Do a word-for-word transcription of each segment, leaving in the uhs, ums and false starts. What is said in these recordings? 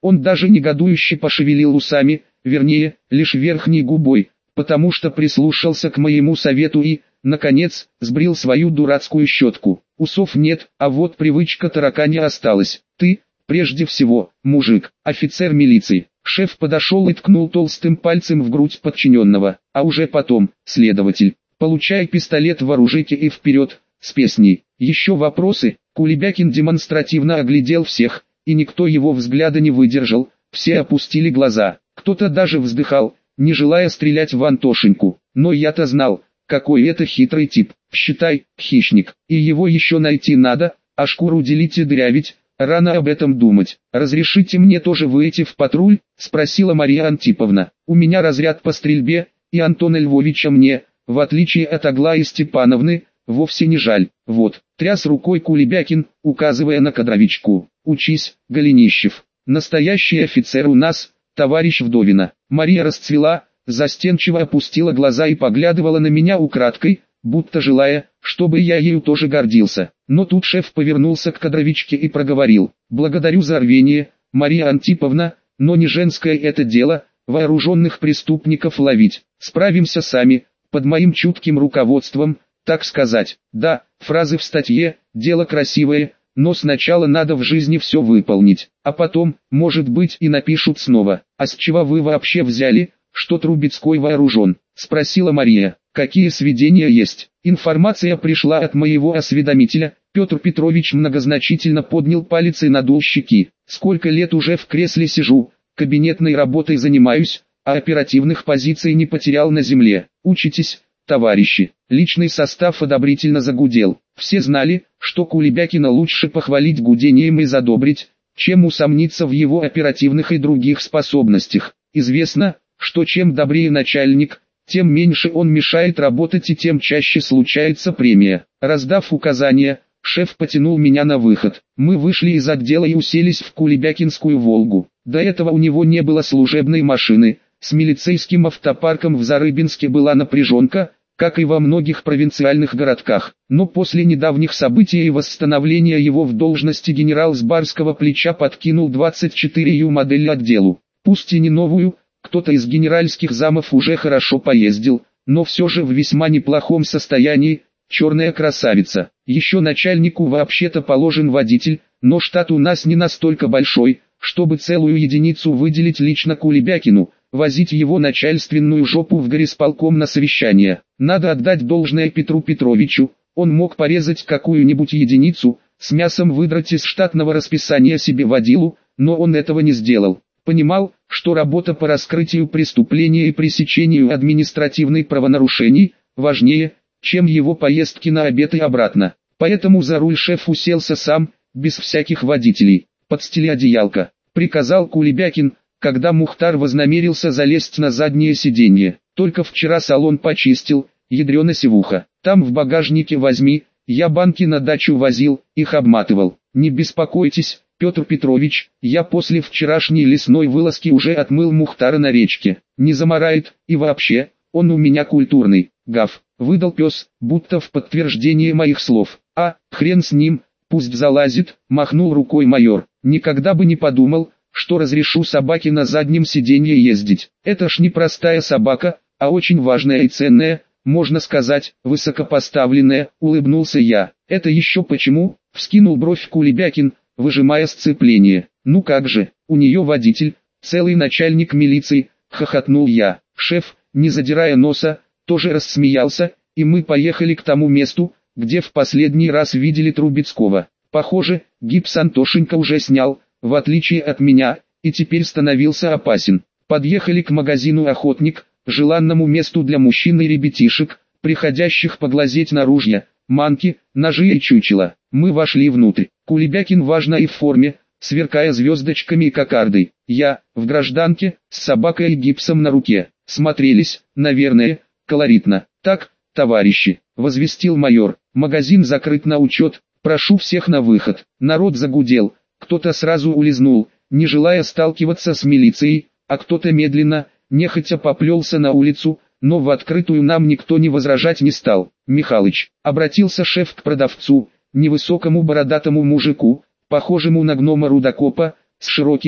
Он даже негодующе пошевелил усами, вернее, лишь верхней губой, потому что прислушался к моему совету и, наконец, сбрил свою дурацкую щетку. Усов нет, а вот привычка тараканья осталась. Ты, прежде всего, мужик, офицер милиции. Шеф подошел и ткнул толстым пальцем в грудь подчиненного, а уже потом, следователь. Получай пистолет в оружейке и вперед, с песней. Еще вопросы? Кулебякин демонстративно оглядел всех, и никто его взгляда не выдержал, все опустили глаза. Кто-то даже вздыхал, не желая стрелять в Антошеньку. Но я-то знал, какой это хитрый тип. Считай, хищник, и его еще найти надо, а шкуру делить и дырявить. Рано об этом думать. «Разрешите мне тоже выйти в патруль?» – спросила Мария Антиповна. «У меня разряд по стрельбе, и Антона Львовича мне, в отличие от Аглаи Степановны, вовсе не жаль». Вот, тряс рукой Кулебякин, указывая на кадровичку. «Учись, Голенищев. Настоящий офицер у нас, товарищ Вдовина». Мария расцвела, застенчиво опустила глаза и поглядывала на меня украдкой, будто желая, чтобы я ею тоже гордился. Но тут шеф повернулся к кадровичке и проговорил: «Благодарю за рвение, Мария Антиповна, но не женское это дело, вооруженных преступников ловить. Справимся сами, под моим чутким руководством, так сказать. Да, фразы в статье, дело красивое, но сначала надо в жизни все выполнить, а потом, может быть, и напишут снова». «А с чего вы вообще взяли, что Трубецкой вооружен?» – спросила Мария. «Какие сведения есть?» «Информация пришла от моего осведомителя». Петр Петрович многозначительно поднял палец и надул щеки. «Сколько лет уже в кресле сижу, кабинетной работой занимаюсь, а оперативных позиций не потерял на земле. Учитесь, товарищи». Личный состав одобрительно загудел. Все знали, что Кулебякина лучше похвалить гудением и задобрить, чем усомниться в его оперативных и других способностях. Известно, что чем добрее начальник, тем меньше он мешает работать и тем чаще случается премия. Раздав указания, шеф потянул меня на выход. Мы вышли из отдела и уселись в Кулебякинскую «Волгу». До этого у него не было служебной машины, с милицейским автопарком в Зарыбинске была напряженка, как и во многих провинциальных городках. Но после недавних событий и восстановления его в должности генерал с барского плеча подкинул двадцать четыре ю модель отделу. Пусть и не новую, кто-то из генеральских замов уже хорошо поездил, но все же в весьма неплохом состоянии, черная красавица. Еще начальнику вообще-то положен водитель, но штат у нас не настолько большой, чтобы целую единицу выделить лично Кулебякину, возить его начальственную жопу в горисполком на совещание. Надо отдать должное Петру Петровичу, он мог порезать какую-нибудь единицу, с мясом выдрать из штатного расписания себе водилу, но он этого не сделал. Понимал, что работа по раскрытию преступления и пресечению административных правонарушений важнее, чем его поездки на обед и обратно. Поэтому за руль шеф уселся сам, без всяких водителей. «Подстели одеялко», — приказал Кулебякин, когда Мухтар вознамерился залезть на заднее сиденье. «Только вчера салон почистил, ядрена сивуха. Там в багажнике возьми, я банки на дачу возил, их обматывал. Не беспокойтесь, Петр Петрович, я после вчерашней лесной вылазки уже отмыл Мухтара на речке. Не замарает, и вообще, он у меня культурный». «Гав», — выдал пес, будто в подтверждение моих слов. «А, хрен с ним, пусть залазит», — махнул рукой майор. «Никогда бы не подумал, что разрешу собаке на заднем сиденье ездить. Это ж не простая собака, а очень важная и ценная, можно сказать, высокопоставленная», — улыбнулся я. «Это еще почему?» — вскинул бровь Кулебякин, выжимая сцепление. «Ну как же, у нее водитель, целый начальник милиции», — хохотнул я. Шеф, не задирая носа, тоже рассмеялся, и мы поехали к тому месту, где в последний раз видели Трубецкого. Похоже, гипс Антошенька уже снял, в отличие от меня, и теперь становился опасен. Подъехали к магазину «Охотник», желанному месту для мужчин и ребятишек, приходящих поглазеть на ружья, манки, ножи и чучела. Мы вошли внутрь. Кулебякин важно и в форме, сверкая звездочками и кокардой. Я, в гражданке, с собакой и гипсом на руке. Смотрелись, наверное, колоритно. «Так, товарищи», — возвестил майор, — «магазин закрыт на учет, прошу всех на выход». Народ загудел, кто-то сразу улизнул, не желая сталкиваться с милицией, а кто-то медленно, нехотя поплелся на улицу, но в открытую нам никто не возражать не стал. «Михалыч», — обратился шеф к продавцу, невысокому бородатому мужику, похожему на гнома-рудокопа, с широкими,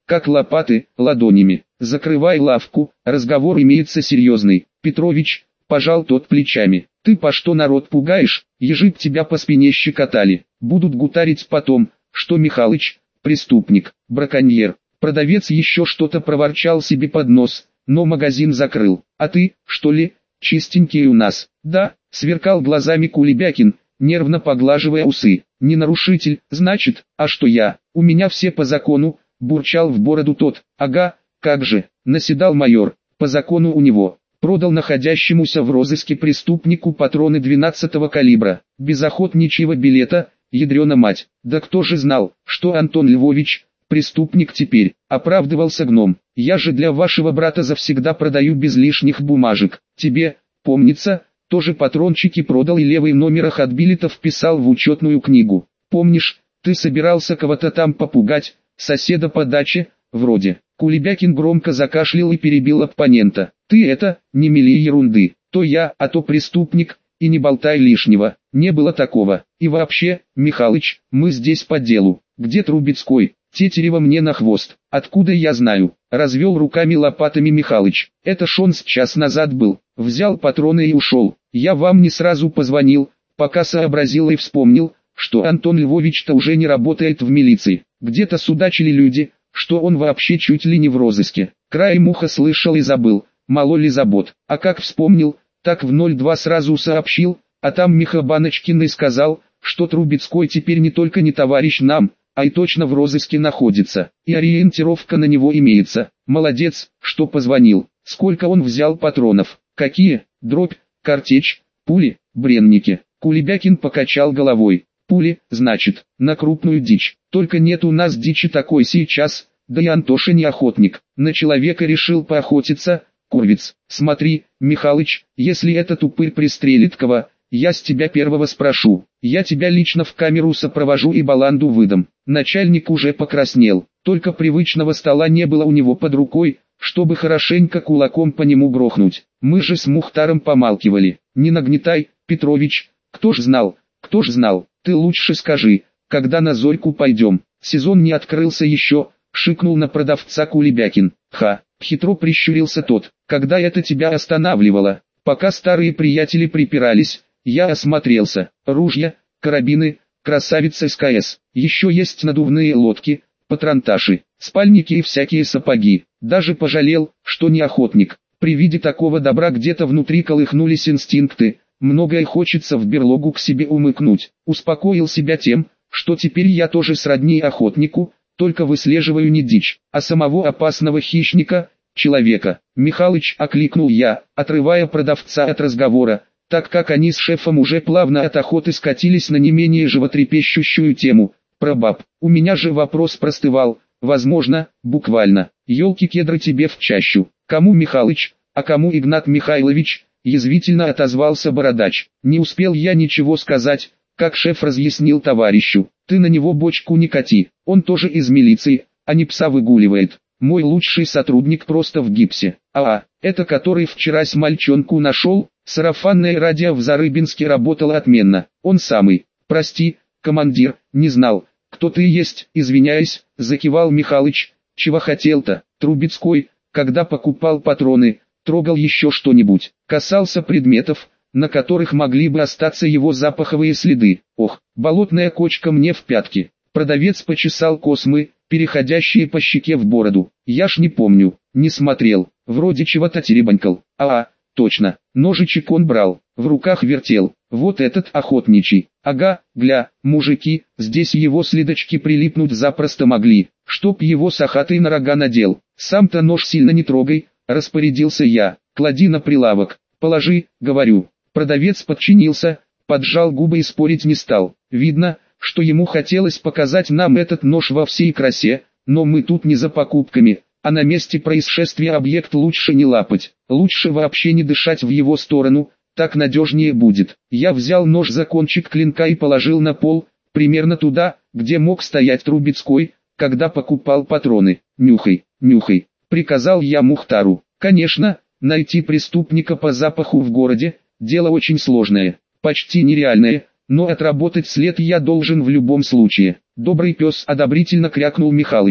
как лопаты, ладонями. Закрывай лавку, разговор имеется серьезный. Петрович, пожал тот плечами. Ты по что народ пугаешь, ежи б тебя по спине щекотали. Будут гутарить потом, что Михалыч, преступник, браконьер. Продавец еще что-то проворчал себе под нос, но магазин закрыл. А ты, что ли, чистенький у нас? Да, сверкал глазами Кулебякин, нервно поглаживая усы. Не нарушитель, значит, а что я? У меня все по закону, бурчал в бороду тот. Ага, как же, наседал майор, по закону у него. Продал находящемуся в розыске преступнику патроны двенадцатого калибра, без охотничьего билета, ядрена мать. Да кто же знал, что Антон Львович, преступник теперь, оправдывался гном. Я же для вашего брата завсегда продаю без лишних бумажек. Тебе, помнится, тоже патрончики продал и левый номерах от билетов вписал в учетную книгу. Помнишь, ты собирался кого-то там попугать, соседа по даче, вроде. Кулебякин громко закашлял и перебил оппонента. Ты это, не мели ерунды, то я, а то преступник, и не болтай лишнего, не было такого. И вообще, Михалыч, мы здесь по делу. Где Трубецкой? Тетерева мне на хвост. Откуда я знаю? Развел руками лопатами Михалыч. Это ж он с час назад был. Взял патроны и ушел. Я вам не сразу позвонил, пока сообразил и вспомнил, что Антон Львович-то уже не работает в милиции. Где-то судачили люди, что он вообще чуть ли не в розыске. Краем уха слышал и забыл, мало ли забот. А как вспомнил, так в ноль два сразу сообщил, а там Миха Баночкин и сказал, что Трубецкой теперь не только не товарищ нам, а и точно в розыске находится, и ориентировка на него имеется. Молодец, что позвонил. Сколько он взял патронов? Какие? Дробь, картечь, пули, бренники. Кулебякин покачал головой. Пули, значит, на крупную дичь. Только нет у нас дичи такой сейчас, да и Антоша не охотник. На человека решил поохотиться, курвиц. Смотри, Михалыч, если этот упырь пристрелит кого, я с тебя первого спрошу. Я тебя лично в камеру сопровожу и баланду выдам. Начальник уже покраснел, только привычного стола не было у него под рукой, чтобы хорошенько кулаком по нему грохнуть. Мы же с Мухтаром помалкивали. Не нагнетай, Петрович, кто ж знал, кто ж знал. Ты лучше скажи, когда на Зорьку пойдем? Сезон не открылся еще, шикнул на продавца Кулебякин. Ха, хитро прищурился тот. Когда это тебя останавливало? Пока старые приятели припирались, я осмотрелся. Ружья, карабины, красавица СКС. Еще есть надувные лодки, патронташи, спальники и всякие сапоги. Даже пожалел, что не охотник. При виде такого добра где-то внутри колыхнулись инстинкты. Многое хочется в берлогу к себе умыкнуть. Успокоил себя тем, что теперь я тоже сродни охотнику, только выслеживаю не дичь, а самого опасного хищника, человека. Михалыч, окликнул я, отрывая продавца от разговора, так как они с шефом уже плавно от охоты скатились на не менее животрепещущую тему, про баб. У меня же вопрос простывал, возможно, буквально. Ёлки-кедры тебе в чащу. Кому Михалыч, а кому Игнат Михайлович? Язвительно отозвался бородач. Не успел я ничего сказать, как шеф разъяснил товарищу. Ты на него бочку не кати, он тоже из милиции, а не пса выгуливает. Мой лучший сотрудник просто в гипсе. А, это который вчера с мальчонку нашел? Сарафанное радио в Зарыбинске работало отменно. Он самый. Прости, командир, не знал, кто ты есть, извиняюсь, закивал Михалыч. Чего хотел-то? Трубецкой, когда покупал патроны, трогал еще что-нибудь, касался предметов, на которых могли бы остаться его запаховые следы. Ох, болотная кочка мне в пятки. Продавец почесал космы, переходящие по щеке в бороду. Я ж не помню, не смотрел, вроде чего-то теребанькал. А, точно, ножичек он брал, в руках вертел. Вот этот охотничий. Ага, гля, мужики, здесь его следочки прилипнуть запросто могли. Чтоб его сахатый на рога надел. Сам-то нож сильно не трогай, распорядился я. Клади на прилавок, положи, говорю. Продавец подчинился, поджал губы и спорить не стал. Видно, что ему хотелось показать нам этот нож во всей красе, но мы тут не за покупками, а на месте происшествия объект лучше не лапать, лучше вообще не дышать в его сторону, так надежнее будет. Я взял нож за кончик клинка и положил на пол, примерно туда, где мог стоять Трубецкой, когда покупал патроны. «Нюхай, нюхай», — приказал я Мухтару. Конечно, найти преступника по запаху в городе — дело очень сложное, почти нереальное, но отработать след я должен в любом случае. Добрый пес, одобрительно крякнул Михалыч.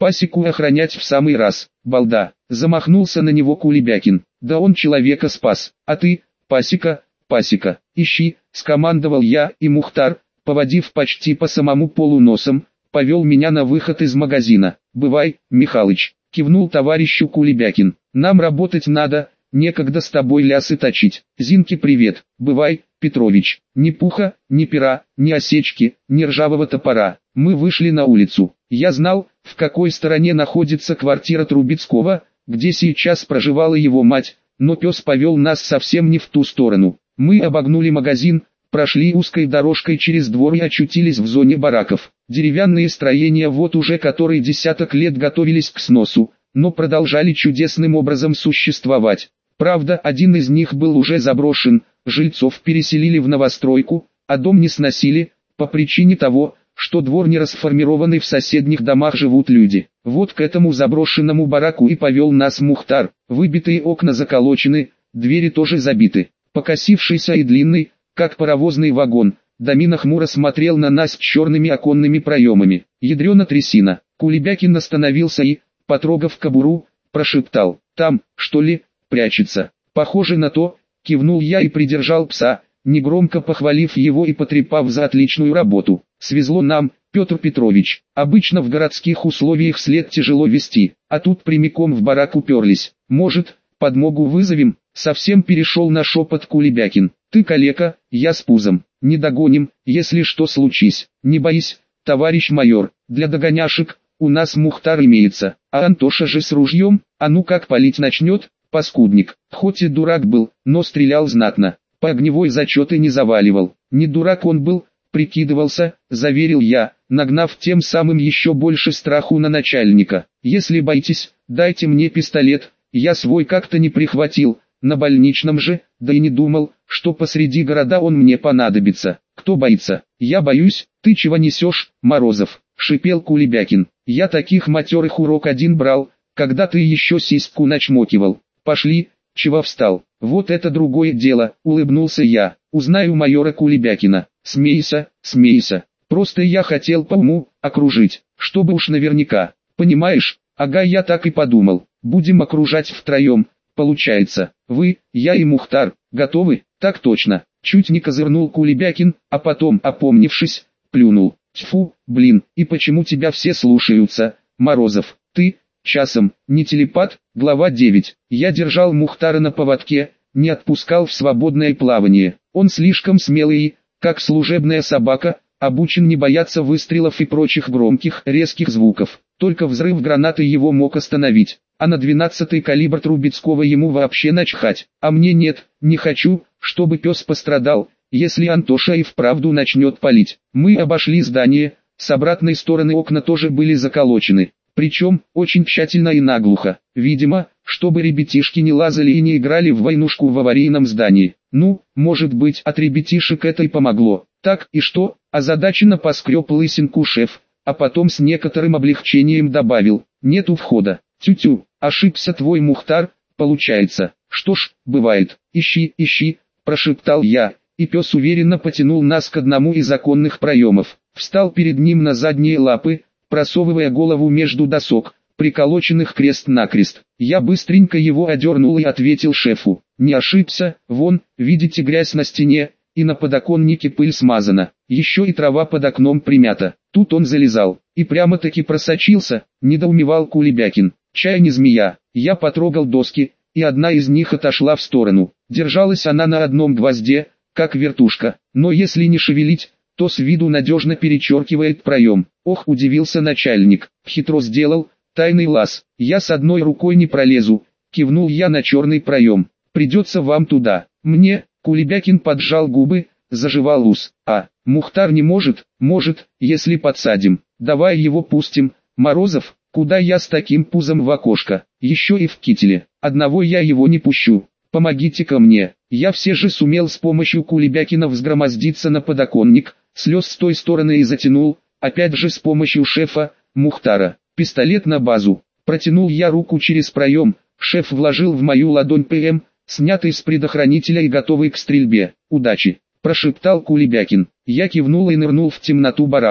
пасеку охранять в самый раз, балда. Замахнулся на него Кулебякин. Да он человека спас, а ты, пасека, пасека, ищи, скомандовал я, и Мухтар, поводив почти по самому полу носом, повел меня на выход из магазина. «Бывай, Михалыч», кивнул товарищу Кулебякин. «Нам работать надо, некогда с тобой лясы точить. Зинке привет, бывай, Петрович». Ни пуха, ни пера, ни осечки, ни ржавого топора. Мы вышли на улицу. Я знал, в какой стороне находится квартира Трубецкого, где сейчас проживала его мать, но пес повел нас совсем не в ту сторону. Мы обогнули магазин, прошли узкой дорожкой через двор и очутились в зоне бараков. Деревянные строения вот уже который десяток лет готовились к сносу, но продолжали чудесным образом существовать. Правда, один из них был уже заброшен, жильцов переселили в новостройку, а дом не сносили, по причине того, что двор не расформированный, в соседних домах живут люди. Вот к этому заброшенному бараку и повел нас Мухтар. Выбитые окна заколочены, двери тоже забиты. Покосившийся и длинный, как паровозный вагон, домина хмуро смотрел на нас черными оконными проемами. Ядрена трясина. Кулебякин остановился и, потрогав кобуру, прошептал: «Там, что ли, прячется?» «Похоже на то», кивнул я и придержал пса, негромко похвалив его и потрепав за отличную работу. «Свезло нам, Петр Петрович. Обычно в городских условиях след тяжело вести, а тут прямиком в барак уперлись. Может, подмогу вызовем?» Совсем перешел на шепот Кулебякин. «Ты калека, я с пузом. Не догоним, если что случись. Не боись, товарищ майор, для догоняшек у нас Мухтар имеется, а Антоша же с ружьем, а ну как палить начнет, паскудник. Хоть и дурак был, но стрелял знатно, по огневой зачеты не заваливал. Не дурак он был, прикидывался», заверил я, нагнав тем самым еще больше страху на начальника. «Если боитесь, дайте мне пистолет, я свой как-то не прихватил, на больничном же, да и не думал, что посреди города он мне понадобится. Кто боится?» «Я боюсь, ты чего несешь, Морозов?» шипел Кулебякин. «Я таких матерых урок один брал, когда ты еще сиську начмокивал. Пошли, чего встал?» «Вот это другое дело», улыбнулся я. «Узнаю майора Кулебякина». «Смейся, смейся. Просто я хотел по уму окружить, чтобы уж наверняка. Понимаешь?» «Ага, я так и подумал. Будем окружать втроем. Получается, вы, я и Мухтар, готовы?» «Так точно», чуть не козырнул Кулебякин, а потом, опомнившись, плюнул. «Тьфу, блин, и почему тебя все слушаются, Морозов? Ты, часом, не телепат?» Глава девять. Я держал Мухтара на поводке, не отпускал в свободное плавание. Он слишком смелый и, как служебная собака, обучен не бояться выстрелов и прочих громких, резких звуков. Только взрыв гранаты его мог остановить, а на двенадцатый калибр Трубецкого ему вообще начхать. А мне нет, не хочу, чтобы пес пострадал, если Антоша и вправду начнет палить. Мы обошли здание, с обратной стороны окна тоже были заколочены, причем очень тщательно и наглухо, видимо, чтобы ребятишки не лазали и не играли в войнушку в аварийном здании. Ну, может быть, от ребятишек это и помогло. «Так, и что?» озадаченно поскреб лысинку шеф, а потом с некоторым облегчением добавил: «Нету входа». «Тю-тю, ошибся твой Мухтар, получается. Что ж, бывает. Ищи, ищи», прошептал я, и пес уверенно потянул нас к одному из оконных проемов. Встал перед ним на задние лапы, просовывая голову между досок, приколоченных крест-накрест. Я быстренько его одернул и ответил шефу: «Не ошибся, вон, видите грязь на стене, и на подоконнике пыль смазана, еще и трава под окном примята». Тут он залезал, и прямо-таки просочился, недоумевал Кулебякин. «Чай не змея». Я потрогал доски, и одна из них отошла в сторону. Держалась она на одном гвозде, как вертушка, но если не шевелить, то с виду надежно перечеркивает проем. «Ох», удивился начальник, «хитро сделал, тайный лаз. Я с одной рукой не пролезу», кивнул я на черный проем. «Придется вам туда». «Мне?» Кулебякин поджал губы, заживал ус. «А, Мухтар не может?» «Может, если подсадим. Давай его пустим, Морозов». «Куда я с таким пузом в окошко? Еще и в кителе. Одного я его не пущу. Помогите-ка мне». Я все же сумел с помощью Кулебякина взгромоздиться на подоконник, слез с той стороны и затянул, опять же с помощью шефа, Мухтара. «Пистолет на базу». Протянул я руку через проем, шеф вложил в мою ладонь ПМ, снятый с предохранителя и готовый к стрельбе. «Удачи», прошептал Кулебякин. Я кивнул и нырнул в темноту барака.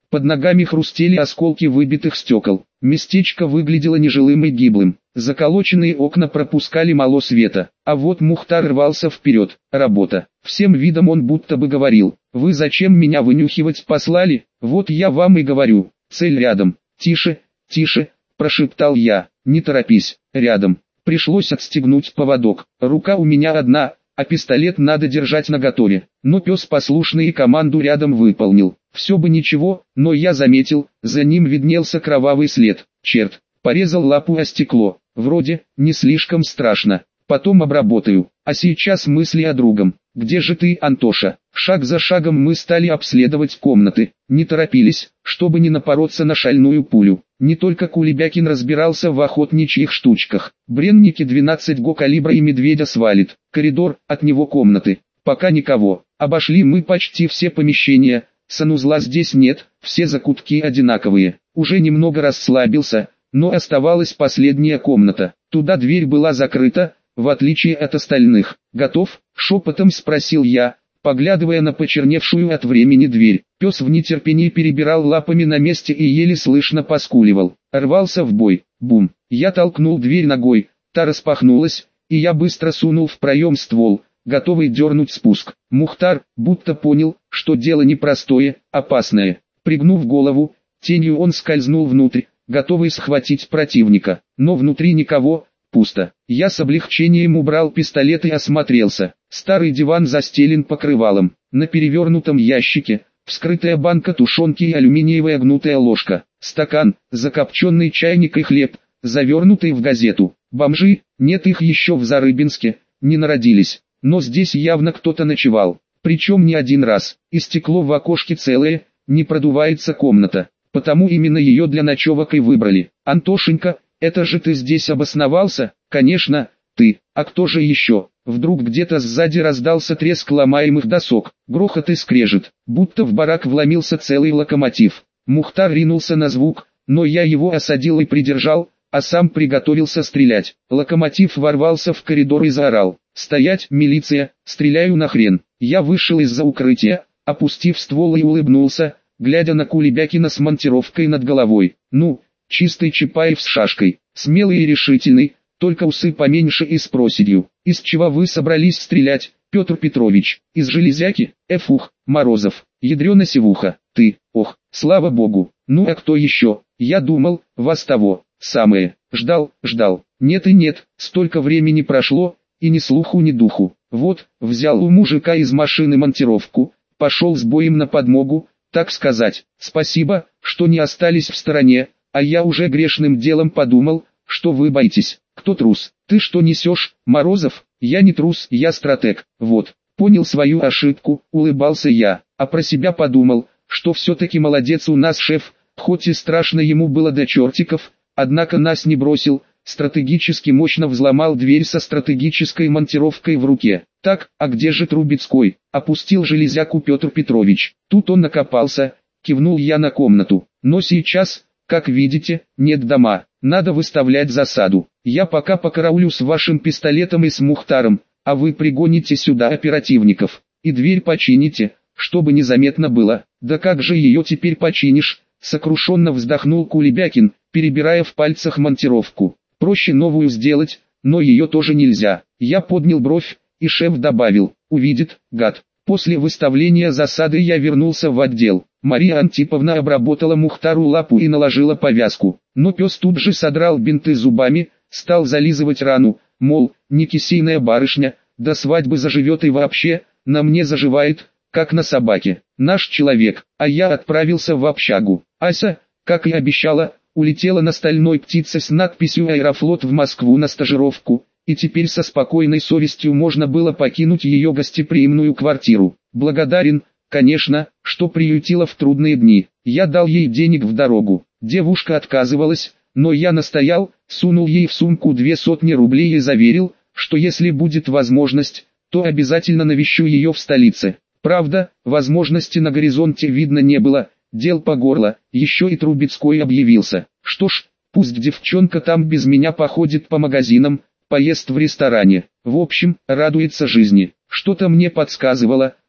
Под ногами хрустели осколки выбитых стекол. Местечко выглядело нежилым и гиблым. Заколоченные окна пропускали мало света. А вот Мухтар рвался вперед. Работа. Всем видом он будто бы говорил: «Вы зачем меня вынюхивать послали? Вот я вам и говорю. Цель рядом». «Тише, тише», – прошептал я. «Не торопись, рядом». Пришлось отстегнуть поводок. Рука у меня одна, а пистолет надо держать наготове. Но пес послушный и команду рядом выполнил. Все бы ничего, но я заметил, за ним виднелся кровавый след. Черт, порезал лапу о стекло. Вроде, не слишком страшно. Потом обработаю. А сейчас мысли о другом. «Где же ты, Антоша?» Шаг за шагом мы стали обследовать комнаты. Не торопились, чтобы не напороться на шальную пулю. Не только Кулебякин разбирался в охотничьих штучках. Бренники двенадцать го калибра и медведя свалит. Коридор, от него комнаты. Пока никого. Обошли мы почти все помещения. Санузла здесь нет, все закутки одинаковые. Уже немного расслабился, но оставалась последняя комната. Туда дверь была закрыта, в отличие от остальных. «Готов?» – шепотом спросил я, поглядывая на почерневшую от времени дверь. Пес в нетерпении перебирал лапами на месте и еле слышно поскуливал. Рвался в бой. Бум! Я толкнул дверь ногой, та распахнулась, и я быстро сунул в проем ствол, готовый дернуть спуск. Мухтар, будто понял, что дело непростое, опасное. Пригнув голову, тенью он скользнул внутрь, готовый схватить противника. Но внутри никого. Пусто. Я с облегчением убрал пистолет и осмотрелся. Старый диван застелен покрывалом. На перевернутом ящике вскрытая банка тушенки и алюминиевая гнутая ложка. Стакан, закопченный чайник и хлеб, завернутый в газету. Бомжи, нет, их еще в Зарыбинске, не народились. Но здесь явно кто-то ночевал. Причем не один раз. И стекло в окошке целое, не продувается комната. Потому именно ее для ночевок и выбрали. «Антошенька, это же ты здесь обосновался?» «Конечно, ты. А кто же еще?» Вдруг где-то сзади раздался треск ломаемых досок, грохот и скрежет, будто в барак вломился целый локомотив. Мухтар ринулся на звук, но я его осадил и придержал, а сам приготовился стрелять. Локомотив ворвался в коридор и заорал: «Стоять, милиция, стреляю нахрен!» Я вышел из-за укрытия, опустив ствол и улыбнулся, глядя на Кулебякина с монтировкой над головой. Ну, чистый Чапаев с шашкой, смелый и решительный, только усы поменьше и с проседью. «Из чего вы собрались стрелять, Петр Петрович? Из железяки? Эфух, Морозов, ядрена сивуха, ты, ох, слава богу, ну а кто еще? Я думал, вас того, самое, ждал, ждал, нет и нет, столько времени прошло, и ни слуху ни духу. Вот, взял у мужика из машины монтировку, пошел с боем на подмогу, так сказать. Спасибо, что не остались в стороне, а я уже грешным делом подумал, что вы боитесь. Кто трус? Ты что несешь, Морозов?» «Я не трус, я стратег». «Вот, понял свою ошибку», улыбался я, а про себя подумал, что все-таки молодец у нас шеф, хоть и страшно ему было до чертиков, однако нас не бросил, стратегически мощно взломал дверь со стратегической монтировкой в руке. «Так, а где же Трубецкой?» Опустил железяку Петр Петрович. Тут он накопался, кивнул я на комнату. «Но сейчас, как видите, нет дома, надо выставлять засаду. Я пока покараулю с вашим пистолетом и с Мухтаром, а вы пригоните сюда оперативников, и дверь почините, чтобы незаметно было». «Да как же ее теперь починишь?» Сокрушенно вздохнул Кулебякин, перебирая в пальцах монтировку. «Проще новую сделать, но ее тоже нельзя». Я поднял бровь, и шеф добавил: «Увидит, гад». После выставления засады я вернулся в отдел. Мария Антиповна обработала Мухтару лапу и наложила повязку. Но пес тут же содрал бинты зубами, стал зализывать рану, мол, не кисейная барышня, до свадьбы заживет и вообще, на мне заживает, как на собаке. Наш человек. А я отправился в общагу. Ася, как и обещала, улетела на стальной птице с надписью «Аэрофлот» в Москву на стажировку, и теперь со спокойной совестью можно было покинуть ее гостеприимную квартиру. Благодарен, конечно, что приютила в трудные дни. Я дал ей денег в дорогу. Девушка отказывалась, но я настоял, сунул ей в сумку две сотни рублей и заверил, что если будет возможность, то обязательно навещу ее в столице. Правда, возможности на горизонте видно не было, дел по горло, еще и Трубецкой объявился. Что ж, пусть девчонка там без меня походит по магазинам, поест в ресторане. В общем, радуется жизни. Что-то мне подсказывало,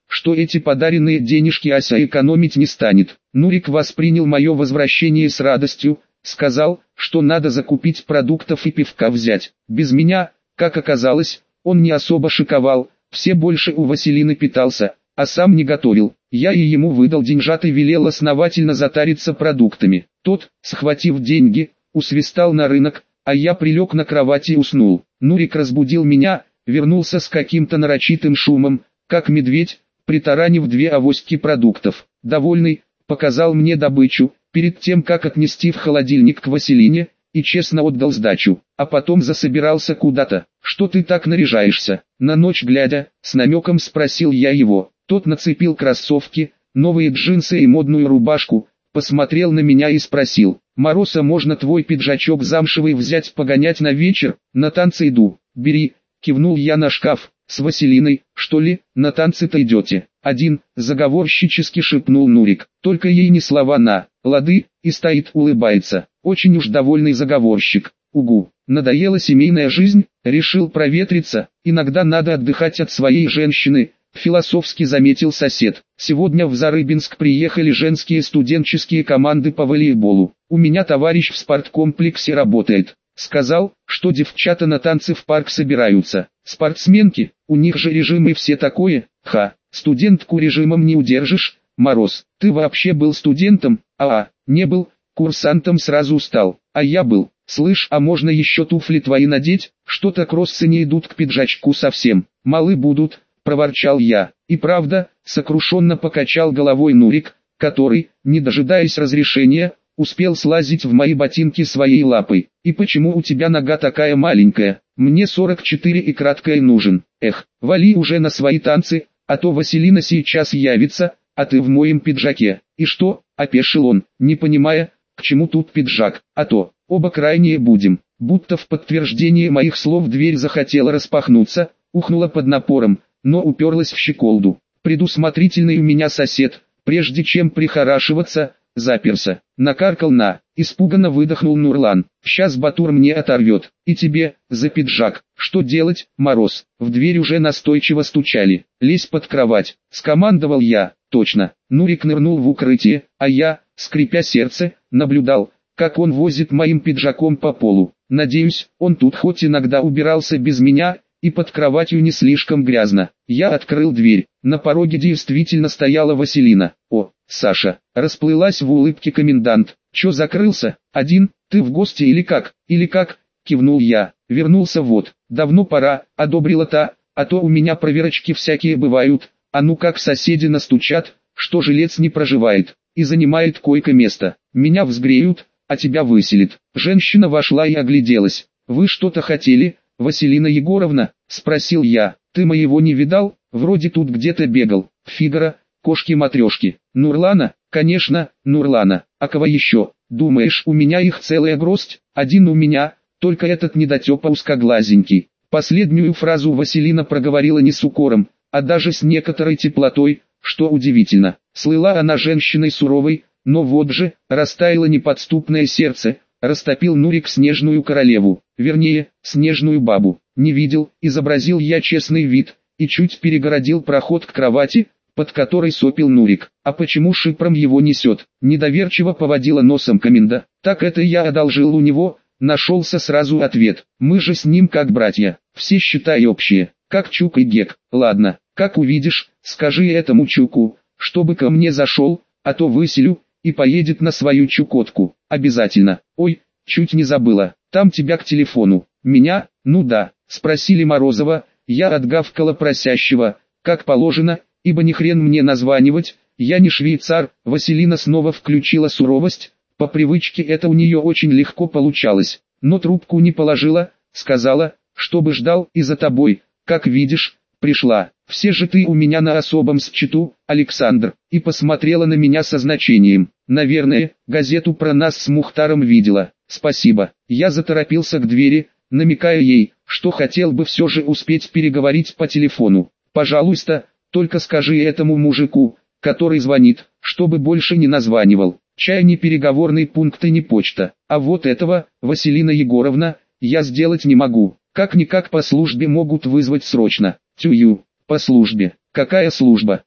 что эти подаренные денежки Ася экономить не станет. Нурик воспринял мое возвращение с радостью, сказал, что надо закупить продуктов и пивка взять. Без меня, как оказалось, он не особо шиковал, все больше у Василины питался, а сам не готовил. Я и ему выдал деньжат и велел основательно затариться продуктами. Тот, схватив деньги, усвистал на рынок, а я прилег на кровати и уснул. Нурик разбудил меня, вернулся с каким-то нарочитым шумом, как медведь, притаранив две авоськи продуктов. Довольный, показал мне добычу, перед тем как отнести в холодильник к Василине, и честно отдал сдачу, а потом засобирался куда-то. «Что ты так наряжаешься?» На ночь глядя, с намеком спросил я его. Тот нацепил кроссовки, новые джинсы и модную рубашку, посмотрел на меня и спросил: «Мороз, а можно твой пиджачок замшевый взять погонять на вечер? На танцы иду». «Бери», кивнул я на шкаф. «С Василиной, что ли, на танцы-то идете?» «Один», заговорщически шепнул Нурик. «Только ей ни слова на лады», и стоит улыбается. Очень уж довольный заговорщик. Угу. Надоела семейная жизнь, решил проветриться, иногда надо отдыхать от своей женщины, философски заметил сосед. Сегодня в Зарыбинск приехали женские студенческие команды по волейболу. У меня товарищ в спорткомплексе работает. Сказал, что девчата на танцы в парк собираются. Спортсменки, у них же режим и все такое. Ха, студентку режимом не удержишь. Мороз, ты вообще был студентом? А, не был, курсантом сразу стал. А я был. Слышь, а можно еще туфли твои надеть? Что-то кроссы не идут к пиджачку совсем. Малы будут, проворчал я. И правда, сокрушенно покачал головой Нурик, который, не дожидаясь разрешения, успел слазить в мои ботинки своей лапой. «И почему у тебя нога такая маленькая? Мне сорок четыре и краткая нужен. Эх, вали уже на свои танцы, а то Василина сейчас явится, а ты в моем пиджаке». «И что?» – опешил он, не понимая, к чему тут пиджак, а то, оба крайние будем. Будто в подтверждение моих слов дверь захотела распахнуться, ухнула под напором, но уперлась в щеколду. Предусмотрительный у меня сосед, прежде чем прихорашиваться, заперся. Накаркал на, испуганно выдохнул Нурлан. «Сейчас Батур мне оторвет, и тебе, за пиджак». «Что делать, Мороз?» В дверь уже настойчиво стучали. «Лезь под кровать», скомандовал я. Точно, Нурик нырнул в укрытие, а я, скрипя сердце, наблюдал, как он возит моим пиджаком по полу. Надеюсь, он тут хоть иногда убирался без меня, и под кроватью не слишком грязно. Я открыл дверь, на пороге действительно стояла Василина. «О, Саша!» Расплылась в улыбке комендант. «Чё закрылся? Один? Ты в гости или как? Или как?» Кивнул я. «Вернулся вот. Давно пора», одобрила та, «а то у меня проверочки всякие бывают. А ну как соседи настучат, что жилец не проживает и занимает койко-место. Меня взгреют, а тебя выселит». Женщина вошла и огляделась. «Вы что-то хотели, Василина Егоровна?» – спросил я. «Ты моего не видал? Вроде тут где-то бегал. Фигаро, кошки-матрешки». «Нурлана?» «Конечно, Нурлана. А кого еще? Думаешь, у меня их целая гроздь? Один у меня, только этот недотепа узкоглазенький». Последнюю фразу Василина проговорила не с укором, а даже с некоторой теплотой, что удивительно. Слыла она женщиной суровой, но вот же, растаяло неподступное сердце, растопил Нурик снежную королеву, вернее, снежную бабу. Не видел, изобразил я честный вид, и чуть перегородил проход к кровати, под которой сопел Нурик. «А почему шипром его несет?» Недоверчиво поводила носом коменда. «Так это я одолжил у него», нашелся сразу ответ. «Мы же с ним как братья, все считай общие, как Чук и Гек». «Ладно, как увидишь, скажи этому Чуку, чтобы ко мне зашел, а то выселю, и поедет на свою Чукотку. Обязательно». «Ой, чуть не забыла, там тебя к телефону». «Меня? Ну да», спросили Морозова, я отгавкала просящего, как положено, ибо ни хрен мне названивать, я не швейцар. Василина снова включила суровость, по привычке это у нее очень легко получалось, но трубку не положила, сказала, чтобы ждал, и за тобой, как видишь, пришла. «Все же ты у меня на особом счету, Александр», и посмотрела на меня со значением. «Наверное, газету про нас с Мухтаром видела. Спасибо». Я заторопился к двери, намекая ей, что хотел бы все же успеть переговорить по телефону. «Пожалуйста, только скажи этому мужику, который звонит, чтобы больше не названивал. Чай не переговорный пункт и не почта. А вот этого, Василина Егоровна, я сделать не могу. Как-никак по службе могут вызвать срочно». «Тюю, по службе. Какая служба?»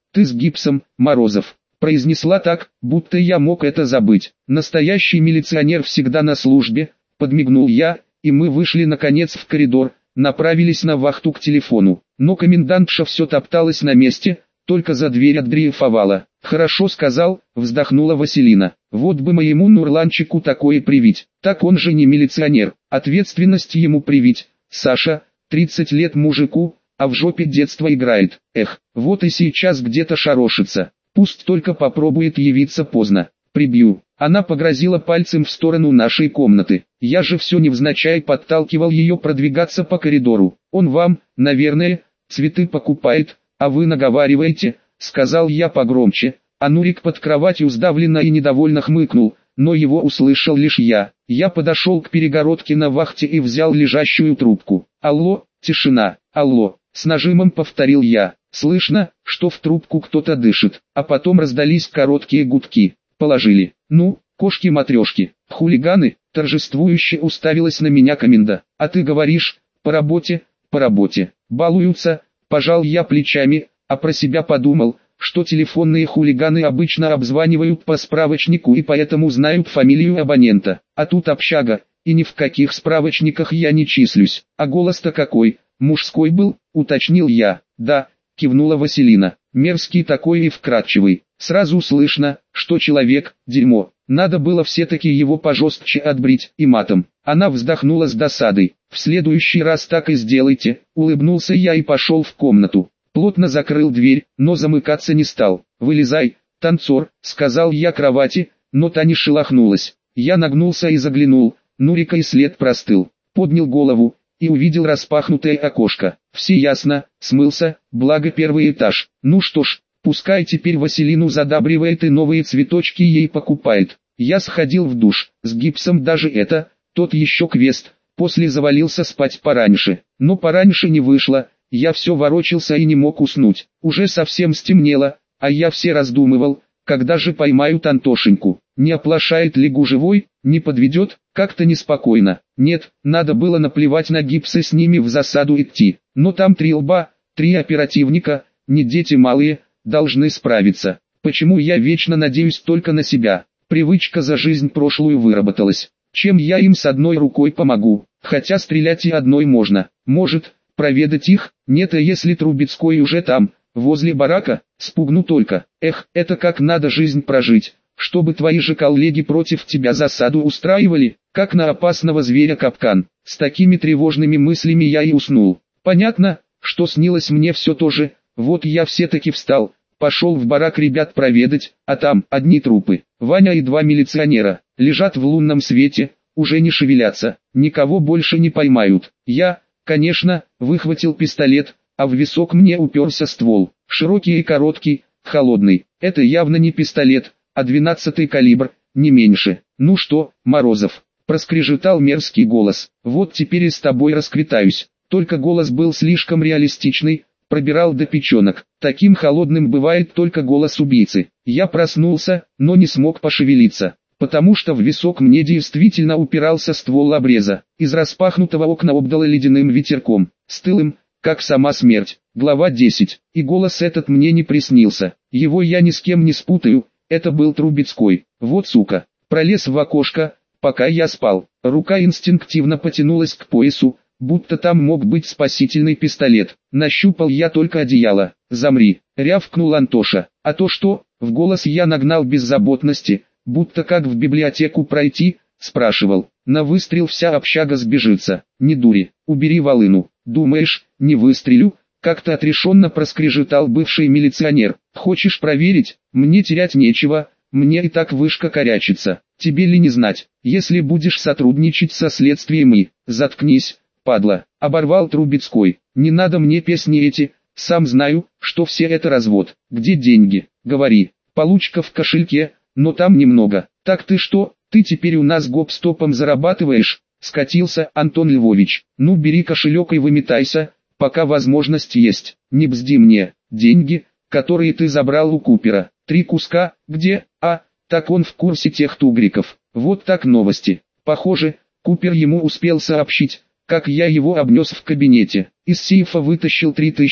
Ты с гипсом, Морозов. Произнесла так, будто я мог это забыть. Настоящий милиционер всегда на службе, подмигнул я, и мы вышли наконец в коридор, направились на вахту к телефону. Но комендантша все топталась на месте, только за дверь отдрейфовала. «Хорошо сказал», вздохнула Василина. «Вот бы моему Нурланчику такое привить. Так он же не милиционер, ответственность ему привить. Саша, тридцать лет мужику, а в жопе детство играет. Эх, вот и сейчас где-то шарошится. Пусть только попробует явиться поздно. Прибью». Она погрозила пальцем в сторону нашей комнаты. Я же все невзначай подталкивал ее продвигаться по коридору. «Он вам, наверное, цветы покупает, а вы наговариваете», сказал я погромче, а Нурик под кроватью сдавленно и недовольно хмыкнул, но его услышал лишь я. Я подошел к перегородке на вахте и взял лежащую трубку. «Алло», тишина, «алло», с нажимом повторил я. Слышно, что в трубку кто-то дышит, а потом раздались короткие гудки. «Положили». «Ну, кошки-матрешки, хулиганы», торжествующе уставилась на меня коменда. «А ты говоришь, по работе, по работе, балуются», пожал я плечами, а про себя подумал, что телефонные хулиганы обычно обзванивают по справочнику и поэтому знают фамилию абонента. А тут общага, и ни в каких справочниках я не числюсь. А голос-то какой, мужской был, уточнил я. «Да», кивнула Василина, мерзкий такой и вкрадчивый. Сразу слышно, что человек – дерьмо. Надо было все-таки его пожестче отбрить и матом. Она вздохнула с досадой. «В следующий раз так и сделайте», улыбнулся я и пошел в комнату. Плотно закрыл дверь, но замыкаться не стал. «Вылезай, танцор», сказал я кровати, но та не шелохнулась. Я нагнулся и заглянул, Нурика и след простыл. Поднял голову и увидел распахнутое окошко. Все ясно, смылся, благо первый этаж. Ну что ж, пускай теперь Василину задабривает и новые цветочки ей покупает. Я сходил в душ, с гипсом даже это, тот еще квест, после завалился спать пораньше. Но пораньше не вышло, я все ворочался и не мог уснуть. Уже совсем стемнело, а я все раздумывал, когда же поймают Антошеньку. Не оплошает ли гужевой, не подведет, как-то неспокойно. Нет, надо было наплевать на гипс и с ними в засаду идти. Но там три лба, три оперативника, не дети малые, должны справиться. Почему я вечно надеюсь только на себя? Привычка за жизнь прошлую выработалась. Чем я им с одной рукой помогу? Хотя стрелять и одной можно. Может, проведать их? Нет, а если Трубецкой уже там, возле барака, спугну только. Эх, это как надо жизнь прожить, чтобы твои же коллеги против тебя засаду устраивали, как на опасного зверя капкан. С такими тревожными мыслями я и уснул. Понятно, что снилось мне все то же. Вот я все-таки встал, пошел в барак ребят проведать, а там одни трупы. Ваня и два милиционера, лежат в лунном свете, уже не шевелятся, никого больше не поймают. Я, конечно, выхватил пистолет, а в висок мне уперся ствол, широкий и короткий, холодный. Это явно не пистолет, а двенадцатый калибр, не меньше. «Ну что, Морозов?» – проскрежетал мерзкий голос. «Вот теперь и с тобой расквитаюсь». Только голос был слишком реалистичный, пробирал до печенок. Таким холодным бывает только голос убийцы. Я проснулся, но не смог пошевелиться, потому что в висок мне действительно упирался ствол обреза. Из распахнутого окна обдало ледяным ветерком, стылым, как сама смерть. Глава десять. И голос этот мне не приснился. Его я ни с кем не спутаю, это был Трубецкой. Вот сука. Пролез в окошко, пока я спал. Рука инстинктивно потянулась к поясу, будто там мог быть спасительный пистолет. Нащупал я только одеяло. «Замри», — рявкнул Антоша. «А то что?» — в голос я нагнал беззаботности, будто как в библиотеку пройти, спрашивал. «На выстрел вся общага сбежится. Не дури, убери волыну». «Думаешь, не выстрелю?» — как-то отрешенно проскрежетал бывший милиционер. «Хочешь проверить? Мне терять нечего, мне и так вышка корячится. Тебе ли не знать, если будешь сотрудничать со следствием и...» «Заткнись, падла», — оборвал Трубецкой. «Не надо мне песни эти, сам знаю, что все это развод. Где деньги? Говори». «Получка в кошельке, но там немного». «Так ты что, ты теперь у нас гоп-стопом зарабатываешь?» — скатился Антон Львович. «Ну бери кошелек и выметайся, пока возможность есть. Не бзди мне. Деньги, которые ты забрал у Купера. Три куска, где? А, так он в курсе тех тугриков». Вот так новости. Похоже, Купер ему успел сообщить, как я его обнес в кабинете. Из сейфа вытащил три тысячи,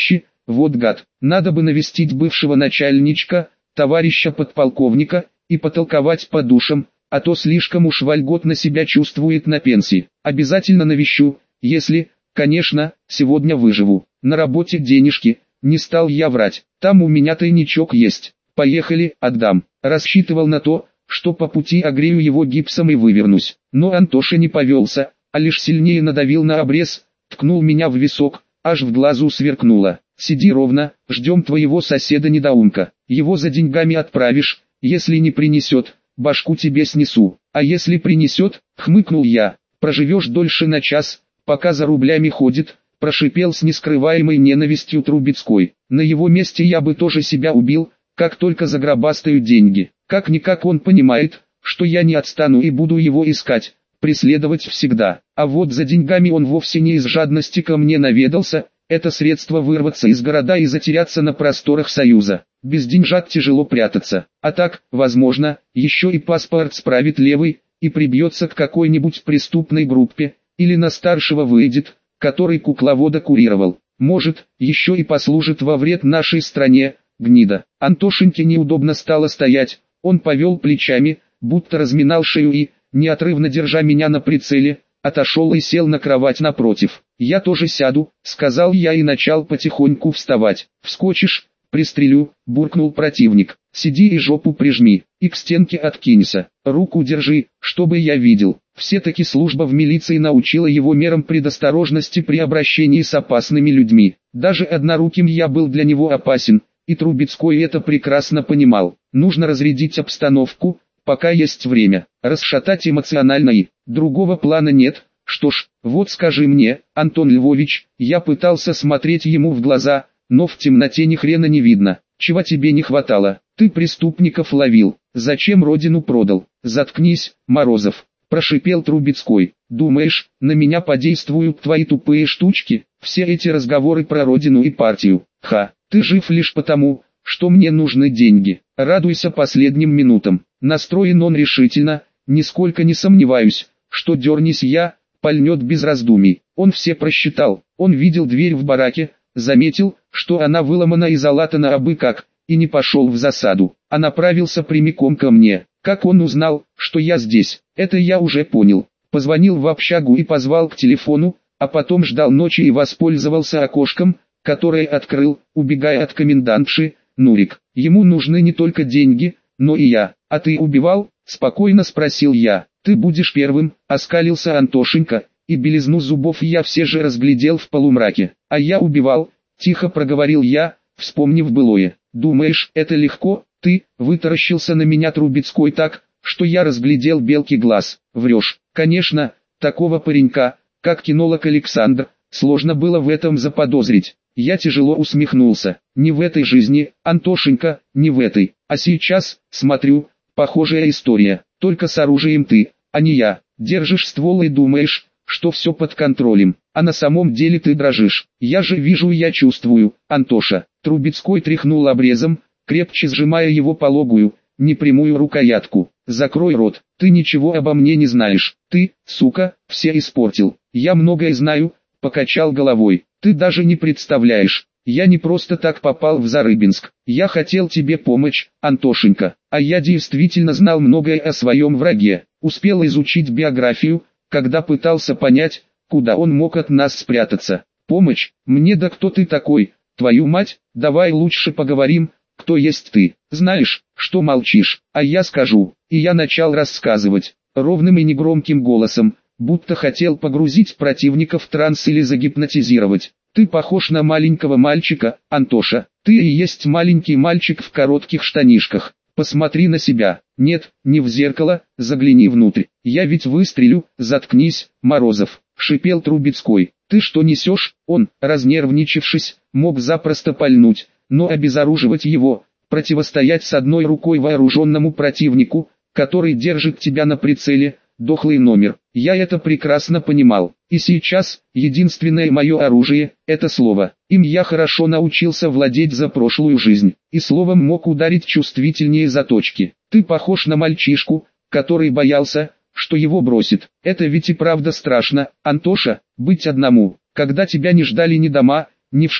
Вот гад, надо бы навестить бывшего начальничка, товарища подполковника, и потолковать по душам, а то слишком уж вольготно себя чувствует на пенсии. Обязательно навещу, если, конечно, сегодня выживу. На работе денежки, не стал я врать, там у меня тайничок есть. Поехали, отдам. Рассчитывал на то, что по пути огрею его гипсом и вывернусь. Но Антоша не повелся, а лишь сильнее надавил на обрез, ткнул меня в висок, аж в глазу сверкнуло. Сиди ровно, ждем твоего соседа-недоумка. Его за деньгами отправишь, если не принесет, башку тебе снесу. А если принесет, хмыкнул я, проживешь дольше на час, пока за рублями ходит, прошипел с нескрываемой ненавистью Трубецкой. На его месте я бы тоже себя убил, как только загробастаю деньги. Как-никак он понимает, что я не отстану и буду его искать, преследовать всегда. А вот за деньгами он вовсе не из жадности ко мне наведался, это средство вырваться из города и затеряться на просторах Союза. Без деньжат тяжело прятаться. А так, возможно, еще и паспорт справит левый, и прибьется к какой-нибудь преступной группе, или на старшего выйдет, который кукловода курировал. Может, еще и послужит во вред нашей стране, гнида. Антошеньке неудобно стало стоять, он повел плечами, будто разминал шею и, неотрывно держа меня на прицеле, отошел и сел на кровать напротив. «Я тоже сяду», — сказал я и начал потихоньку вставать. «Вскочишь, пристрелю», — буркнул противник. «Сиди и жопу прижми, и к стенке откинься, руку держи, чтобы я видел». Все-таки служба в милиции научила его мерам предосторожности при обращении с опасными людьми. Даже одноруким я был для него опасен, и Трубецкой это прекрасно понимал. Нужно разрядить обстановку, пока есть время, расшатать эмоционально и другого плана нет. Что ж, вот скажи мне, Антон Львович, я пытался смотреть ему в глаза, но в темноте ни хрена не видно. Чего тебе не хватало? Ты преступников ловил, зачем родину продал? Заткнись, Морозов, прошипел Трубецкой. Думаешь, на меня подействуют твои тупые штучки? Все эти разговоры про родину и партию. Ха, ты жив лишь потому, что мне нужны деньги. Радуйся последним минутам. Настроен он решительно, нисколько не сомневаюсь, что дернись я, пальнет без раздумий. Он все просчитал, он видел дверь в бараке, заметил, что она выломана и залатана абы как, и не пошел в засаду, а направился прямиком ко мне. Как он узнал, что я здесь, это я уже понял. Позвонил в общагу и позвал к телефону, а потом ждал ночи и воспользовался окошком, которое открыл, убегая от комендантши. Нурик, ему нужны не только деньги, но и я. А ты убивал? Спокойно спросил я. Ты будешь первым, оскалился Антошенька, и белизну зубов я все же разглядел в полумраке. А я убивал, тихо проговорил я, вспомнив былое. Думаешь, это легко? Ты, вытаращился на меня Трубецкой так, что я разглядел белки глаз. Врешь. Конечно, такого паренька, как кинолог Александр, сложно было в этом заподозрить. Я тяжело усмехнулся. Не в этой жизни, Антошенька, не в этой. А сейчас, смотрю, похожая история. Только с оружием ты, а не я. Держишь ствол и думаешь, что все под контролем. А на самом деле ты дрожишь. Я же вижу и я чувствую, Антоша. Трубецкой тряхнул обрезом, крепче сжимая его пологую, непрямую рукоятку. Закрой рот, ты ничего обо мне не знаешь. Ты, сука, все испортил. Я многое знаю, покачал головой. Ты даже не представляешь, я не просто так попал в Зарыбинск. Я хотел тебе помочь, Антошенька. А я действительно знал многое о своем враге. Успел изучить биографию, когда пытался понять, куда он мог от нас спрятаться. Помощь? Мне да кто ты такой? Твою мать, давай лучше поговорим, кто есть ты. Знаешь, что молчишь, а я скажу. И я начал рассказывать, ровным и негромким голосом, будто хотел погрузить противника в транс или загипнотизировать. Ты похож на маленького мальчика, Антоша. Ты и есть маленький мальчик в коротких штанишках. Посмотри на себя. Нет, не в зеркало, загляни внутрь. Я ведь выстрелю, заткнись, Морозов, шипел Трубецкой. Ты что несешь? Он, разнервничавшись, мог запросто пальнуть, но обезоруживать его, противостоять с одной рукой вооруженному противнику, который держит тебя на прицеле, дохлый номер. Я это прекрасно понимал. И сейчас, единственное мое оружие, это слово. Им я хорошо научился владеть за прошлую жизнь. И словом мог ударить чувствительнее заточки. Ты похож на мальчишку, который боялся, что его бросит. Это ведь и правда страшно, Антоша, быть одному, когда тебя не ждали ни дома, ни в школе.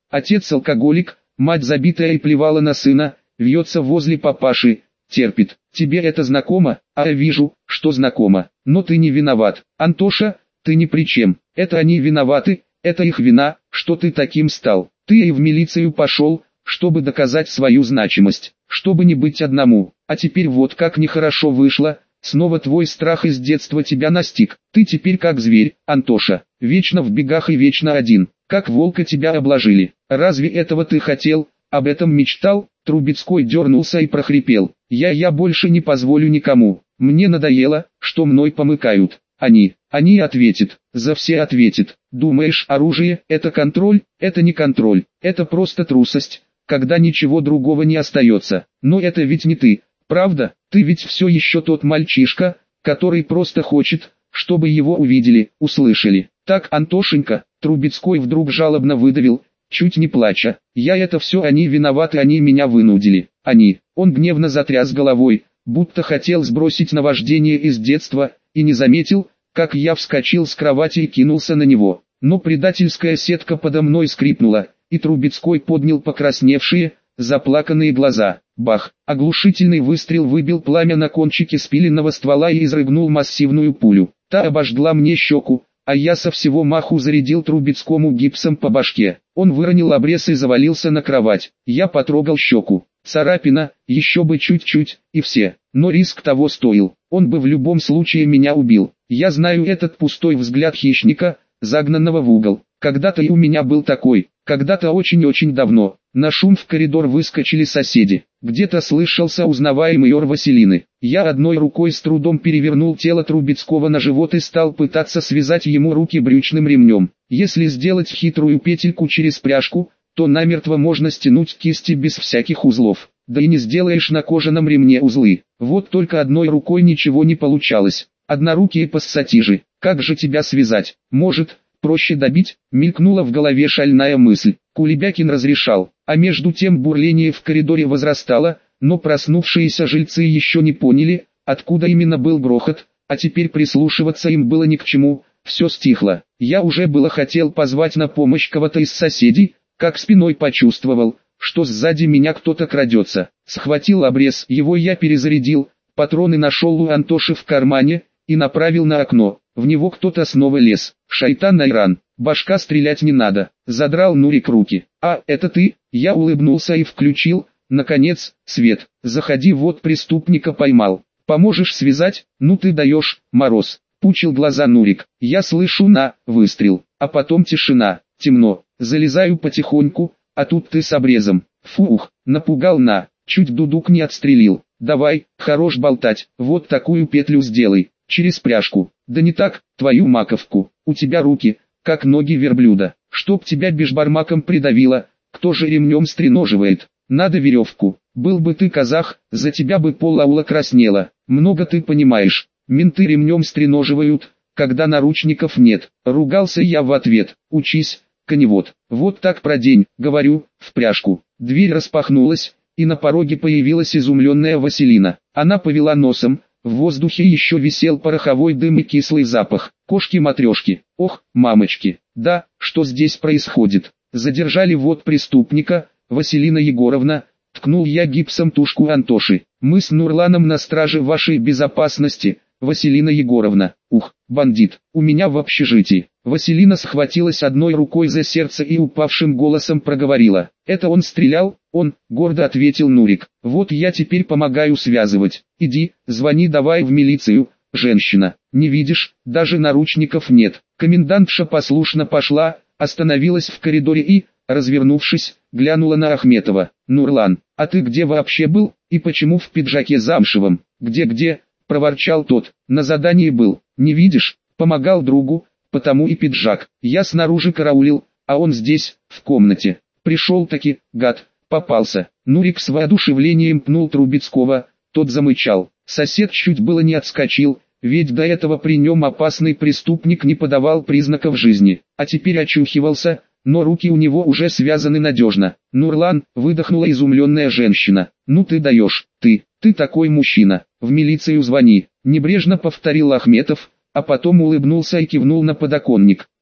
Отец алкоголик, мать забитая и плевала на сына, вьется возле папаши, терпит. Тебе это знакомо? А я вижу, что знакомо. Но ты не виноват. Антоша, ты ни при чем. Это они виноваты, это их вина, что ты таким стал. Ты и в милицию пошел, чтобы доказать свою значимость, чтобы не быть одному. А теперь вот как нехорошо вышло, снова твой страх из детства тебя настиг. Ты теперь как зверь, Антоша, вечно в бегах и вечно один. Как волка тебя обложили. Разве этого ты хотел, об этом мечтал? Трубецкой дернулся и прохрипел. Я, я больше не позволю никому. Мне надоело, что мной помыкают. Они, они ответят, за все ответят. Думаешь, оружие – это контроль? Это не контроль, это просто трусость, когда ничего другого не остается. Но это ведь не ты, правда? Ты ведь все еще тот мальчишка, который просто хочет, чтобы его увидели, услышали. Так, Антошенька, Трубецкой вдруг жалобно выдавил, чуть не плача. Я это все они виноваты, они меня вынудили. Они. Он гневно затряс головой, будто хотел сбросить наваждение из детства, и не заметил, как я вскочил с кровати и кинулся на него. Но предательская сетка подо мной скрипнула, и Трубецкой поднял покрасневшие, заплаканные глаза. Бах! Оглушительный выстрел выбил пламя на кончике спиленного ствола и изрыгнул массивную пулю. Та обожгла мне щеку, а я со всего маху зарядил Трубецкому гипсом по башке. Он выронил обрез и завалился на кровать. Я потрогал щеку. Царапина, еще бы чуть-чуть, и все. Но риск того стоил. Он бы в любом случае меня убил. Я знаю этот пустой взгляд хищника, загнанного в угол. Когда-то и у меня был такой. Когда-то очень-очень давно. На шум в коридор выскочили соседи. Где-то слышался узнаваемый ор Василины. Я одной рукой с трудом перевернул тело Трубецкого на живот и стал пытаться связать ему руки брючным ремнем. Если сделать хитрую петельку через пряжку, то намертво можно стянуть кисти без всяких узлов. Да и не сделаешь на кожаном ремне узлы. Вот только одной рукой ничего не получалось. Однорукие пассатижи. Как же тебя связать? Может, проще добить? Мелькнула в голове шальная мысль. Кулебякин разрешал. А между тем бурление в коридоре возрастало, но проснувшиеся жильцы еще не поняли, откуда именно был грохот, а теперь прислушиваться им было ни к чему. Все стихло. Я уже было хотел позвать на помощь кого-то из соседей, как спиной почувствовал, что сзади меня кто-то крадется. Схватил обрез, его я перезарядил, патроны нашел у Антоши в кармане, и направил на окно. В него кто-то снова лез. Шайтан Айран, башка стрелять не надо. Задрал Нурик руки. А, это ты? Я улыбнулся и включил, наконец, свет. Заходи, вот преступника поймал. Поможешь связать? Ну ты даешь, Мороз. Пучил глаза Нурик. Я слышу на, выстрел. А потом тишина, темно. Залезаю потихоньку, а тут ты с обрезом. Фух, напугал на, чуть дудук не отстрелил. Давай, хорош болтать, вот такую петлю сделай, через пряжку. Да не так, твою маковку, у тебя руки, как ноги верблюда. Чтоб тебя бешбармаком придавило, кто же ремнем стреноживает? Надо веревку. Был бы ты казах, за тебя бы пол-аула краснело. Много ты понимаешь. Менты ремнем стреноживают, когда наручников нет. Ругался я в ответ. Учись, коневод. Вот так про день, говорю, в пряжку. Дверь распахнулась, и на пороге появилась изумленная Василина. Она повела носом, в воздухе еще висел пороховой дым и кислый запах. Кошки-матрешки. Ох, мамочки. Да, что здесь происходит? Задержали вот преступника, Василина Егоровна. Ткнул я гипсом тушку Антоши. Мы с Нурланом на страже вашей безопасности, Василина Егоровна. Ух, бандит, у меня в общежитии. Василина схватилась одной рукой за сердце и упавшим голосом проговорила. Это он стрелял? Он, гордо ответил Нурик. Вот я теперь помогаю связывать. Иди, звони давай в милицию, женщина. Не видишь, даже наручников нет. Комендантша послушно пошла, остановилась в коридоре и, развернувшись, глянула на Ахметова. Нурлан, а ты где вообще был, и почему в пиджаке замшевом? Где-где? Проворчал тот. На задании был. Не видишь? Помогал другу, потому и пиджак. Я снаружи караулил, а он здесь, в комнате. Пришел-таки, гад, попался. Нурик с воодушевлением пнул Трубецкого, тот замычал. Сосед чуть было не отскочил, ведь до этого при нем опасный преступник не подавал признаков жизни. А теперь очухивался, но руки у него уже связаны надежно. Нурлан, выдохнула изумленная женщина. Ну ты даешь, ты, ты такой мужчина. В милицию звони. Небрежно повторил Ахметов, а потом улыбнулся и кивнул на подоконник.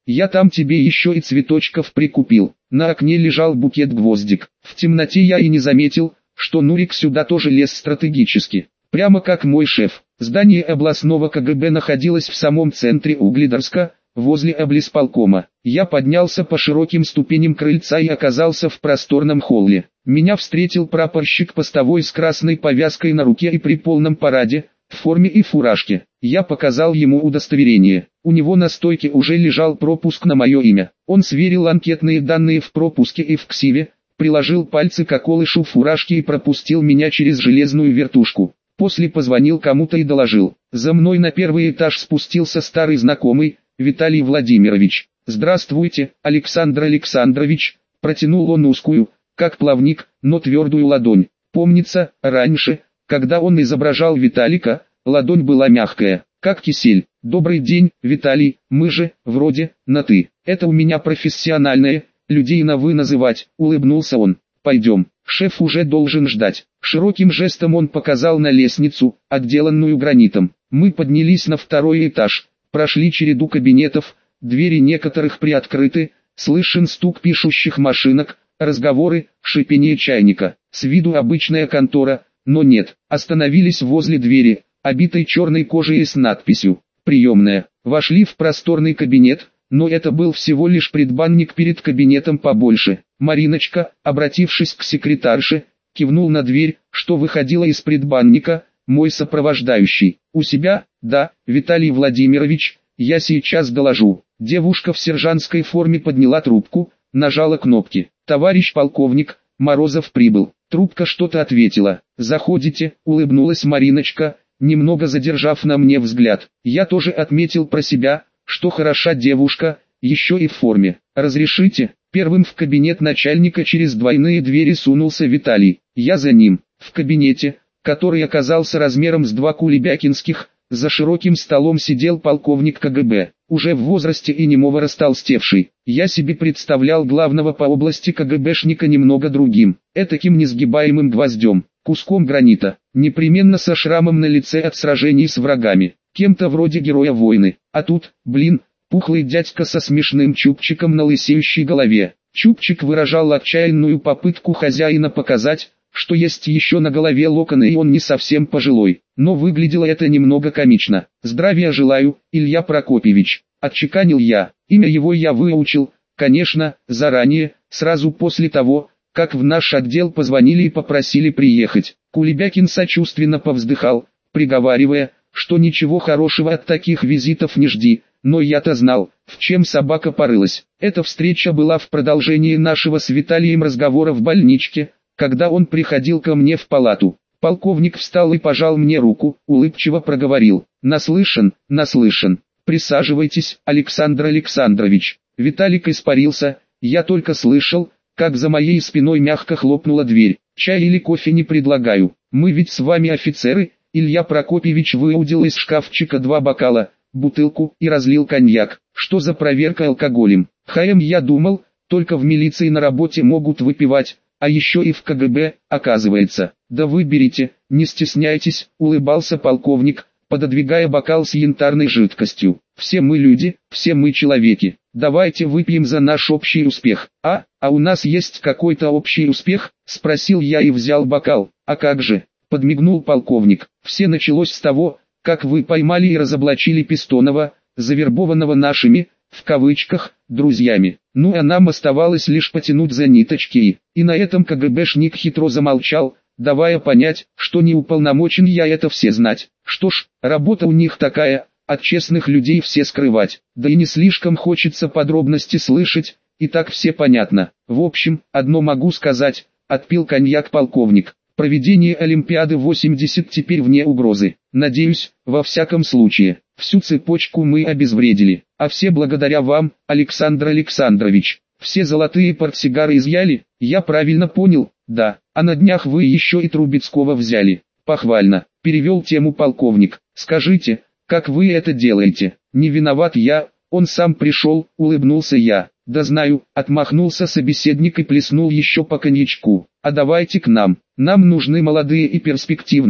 Я там тебе еще и цветочков прикупил. На окне лежал букет гвоздик. В темноте я и не заметил, что Нурик сюда тоже лез стратегически. Прямо как мой шеф. Здание областного ка гэ бэ находилось в самом центре Угледарска, возле облисполкома. Я поднялся по широким ступеням крыльца и оказался в просторном холле. Меня встретил прапорщик постовой с красной повязкой на руке и при полном параде, в форме и фуражке. Я показал ему удостоверение. У него на стойке уже лежал пропуск на мое имя. Он сверил анкетные данные в пропуске и в ксиве, приложил пальцы к околышу фуражки и пропустил меня через железную вертушку. После позвонил кому-то и доложил. За мной на первый этаж спустился старый знакомый, Виталий Владимирович. «Здравствуйте, Александр Александрович», протянул он узкую, как плавник, но твердую ладонь. Помнится, раньше, когда он изображал Виталика, ладонь была мягкая, как кисель. «Добрый день, Виталий, мы же, вроде, на «ты». Это у меня профессиональное, людей на «вы» называть», улыбнулся он. «Пойдем, шеф уже должен ждать». Широким жестом он показал на лестницу, отделанную гранитом. Мы поднялись на второй этаж, прошли череду кабинетов, двери некоторых приоткрыты, слышен стук пишущих машинок, разговоры, шипение чайника. С виду обычная контора, но нет. Остановились возле двери, обитой черной кожей и с надписью «Приемная». Вошли в просторный кабинет, но это был всего лишь предбанник перед кабинетом побольше. Мариночка, обратившись к секретарше, кивнул на дверь, что выходила из предбанника. «Мой сопровождающий. У себя?» «Да, Виталий Владимирович, я сейчас доложу». Девушка в сержантской форме подняла трубку, нажала кнопки. «Товарищ полковник, Морозов прибыл». Трубка что-то ответила. «Заходите», улыбнулась Мариночка, немного задержав на мне взгляд. Я тоже отметил про себя, что хороша девушка, еще и в форме. «Разрешите?» Первым в кабинет начальника через двойные двери сунулся Виталий. Я за ним. В кабинете, который оказался размером с два кулебякинских, за широким столом сидел полковник ка гэ бэ, уже в возрасте и немного растолстевший. Я себе представлял главного по области ка гэ бэшника немного другим, этаким несгибаемым гвоздем, куском гранита, непременно со шрамом на лице от сражений с врагами, кем-то вроде героя войны. А тут, блин, пухлый дядька со смешным чубчиком на лысеющей голове. Чубчик выражал отчаянную попытку хозяина показать, что есть еще на голове локоны и он не совсем пожилой. Но выглядело это немного комично. «Здравия желаю, Илья Прокопьевич», — отчеканил я. Имя его я выучил, конечно, заранее, сразу после того, как в наш отдел позвонили и попросили приехать. Кулебякин сочувственно повздыхал, приговаривая, что ничего хорошего от таких визитов не жди. Но я-то знал, в чем собака порылась. Эта встреча была в продолжении нашего с Виталием разговора в больничке, когда он приходил ко мне в палату. Полковник встал и пожал мне руку, улыбчиво проговорил: «Наслышан, наслышан. Присаживайтесь, Александр Александрович». Виталик испарился, я только слышал, как за моей спиной мягко хлопнула дверь. «Чай или кофе не предлагаю, мы ведь с вами офицеры». Илья Прокопьевич выудил из шкафчика два бокала, бутылку и разлил коньяк. «Что за проверка алкоголем? ха-эм, я думал, только в милиции на работе могут выпивать, а еще и в ка гэ бэ, оказывается». «Да вы берите, не стесняйтесь», — улыбался полковник, пододвигая бокал с янтарной жидкостью. «Все мы люди, все мы человеки. Давайте выпьем за наш общий успех». «А, а у нас есть какой-то общий успех?» — спросил я и взял бокал. «А как же?» — подмигнул полковник. «Все началось с того, как вы поймали и разоблачили Пистонова, завербованного нашими, в кавычках, друзьями. Ну а нам оставалось лишь потянуть за ниточки и... И на этом ка гэ бэшник хитро замолчал, давая понять, что не уполномочен я это все знать. Что ж, работа у них такая, от честных людей все скрывать. Да и не слишком хочется подробности слышать, и так все понятно. В общем, одно могу сказать, отпил коньяк полковник. Проведение Олимпиады восемьдесят теперь вне угрозы. Надеюсь, во всяком случае, всю цепочку мы обезвредили. А все благодаря вам, Александр Александрович. Все золотые портсигары изъяли? Я правильно понял? Да. А на днях вы еще и Трубецкого взяли. Похвально. Перевел тему полковник. Скажите, как вы это делаете? Не виноват я, он сам пришел, улыбнулся я. Да знаю, отмахнулся собеседник и плеснул еще по коньячку. А давайте к нам. Нам нужны молодые и перспективные.